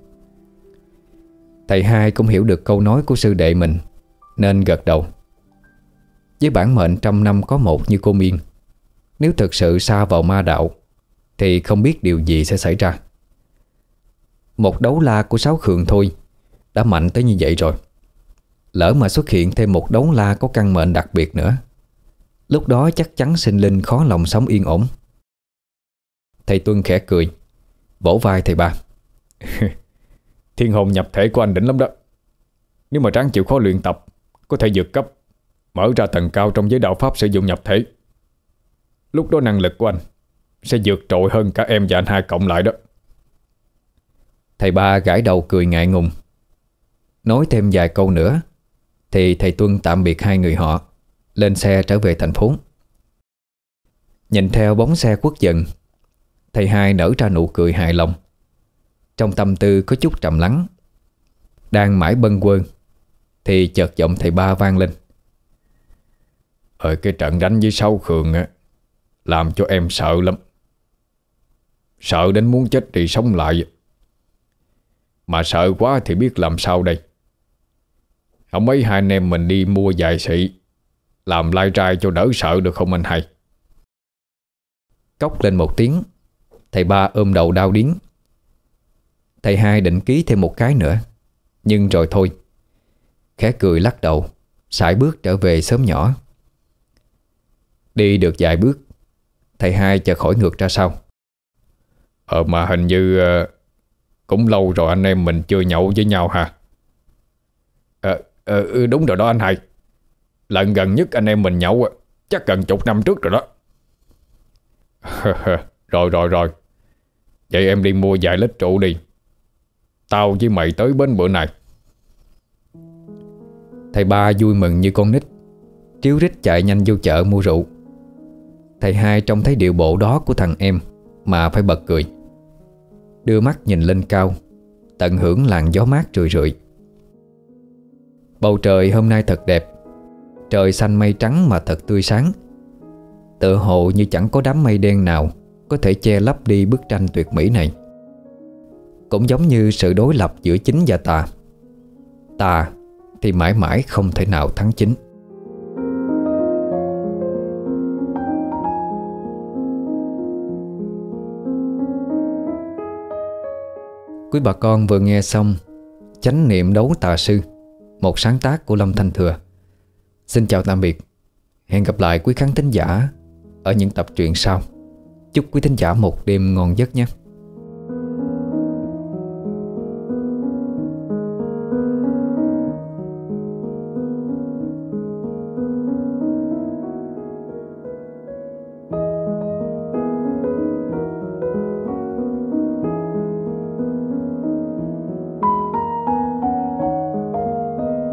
Thầy hai cũng hiểu được câu nói của sư đệ mình nên gật đầu. Với bản mệnh trăm năm có một như cô Miên, nếu thực sự sa vào ma đạo thì không biết điều gì sẽ xảy ra. Một đấu la của Sáu Khường thôi đã mạnh tới như vậy rồi, lỡ mà xuất hiện thêm một đấu la có căn mệnh đặc biệt nữa, lúc đó chắc chắn sinh linh khó lòng sống yên ổn. Thầy Tuân khẽ cười, vỗ vai thầy ba. Thiên hồn nhập thể của anh đỉnh lắm đó. Nếu mà ráng chịu khó luyện tập, có thể vượt cấp, mở ra tầng cao trong giới đạo pháp sử dụng nhập thể. Lúc đó năng lực của anh sẽ vượt trội hơn cả em và anh hai cộng lại đó. Thầy ba gãi đầu cười ngại ngùng. Nói thêm vài câu nữa thì thầy Tuân tạm biệt hai người họ, lên xe trở về thành phố. Nhìn theo bóng xe khuất dần, thầy hai nở ra nụ cười hài lòng. Trong tâm tư có chút trầm lắng. Đang mãi bâng quơ thì chợt giọng thầy ba vang lên. Ở cái trận đánh với Sáu Khường á, làm cho em sợ lắm. Sợ đến muốn chết đi sống lại. Mà sợ quá thì biết làm sao đây. Không mấy hai anh em mình đi mua vài xị, làm lai trai cho đỡ sợ được không anh hai? Cốc lên một tiếng, thầy ba ôm đầu đau điếng. Thầy hai định ký thêm một cái nữa, nhưng rồi thôi. Khẽ cười lắc đầu, sải bước trở về xóm nhỏ. Đi được vài bước, thầy hai chợt khỏi ngược ra sau. Ờ mà hình như uh, cũng lâu rồi anh em mình chưa nhậu với nhau hả? Ờ uh, uh, đúng rồi đó anh hai. Lần gần nhất anh em mình nhậu chắc gần chục năm trước rồi đó. Rồi rồi rồi. Vậy em đi mua vài lít rượu đi. Tao với mày tới bến bữa này. Thầy ba vui mừng như con nít, tríu rít chạy nhanh vô chợ mua rượu. Thầy hai trông thấy điệu bộ đó của thằng em mà phải bật cười, đưa mắt nhìn lên cao, tận hưởng làn gió mát rười rượi. Bầu trời hôm nay thật đẹp. Trời xanh mây trắng mà thật tươi sáng, tựa hồ như chẳng có đám mây đen nào có thể che lấp đi bức tranh tuyệt mỹ này. Cũng giống như sự đối lập giữa chính và tà. Tà thì mãi mãi không thể nào thắng chính. Quý bà con vừa nghe xong Chánh niệm đấu tà sư, một sáng tác của Lâm Thanh Thừa. Xin chào tạm biệt. Hẹn gặp lại quý khán thính giả ở những tập truyện sau. Chúc quý thính giả một đêm ngon giấc nhé.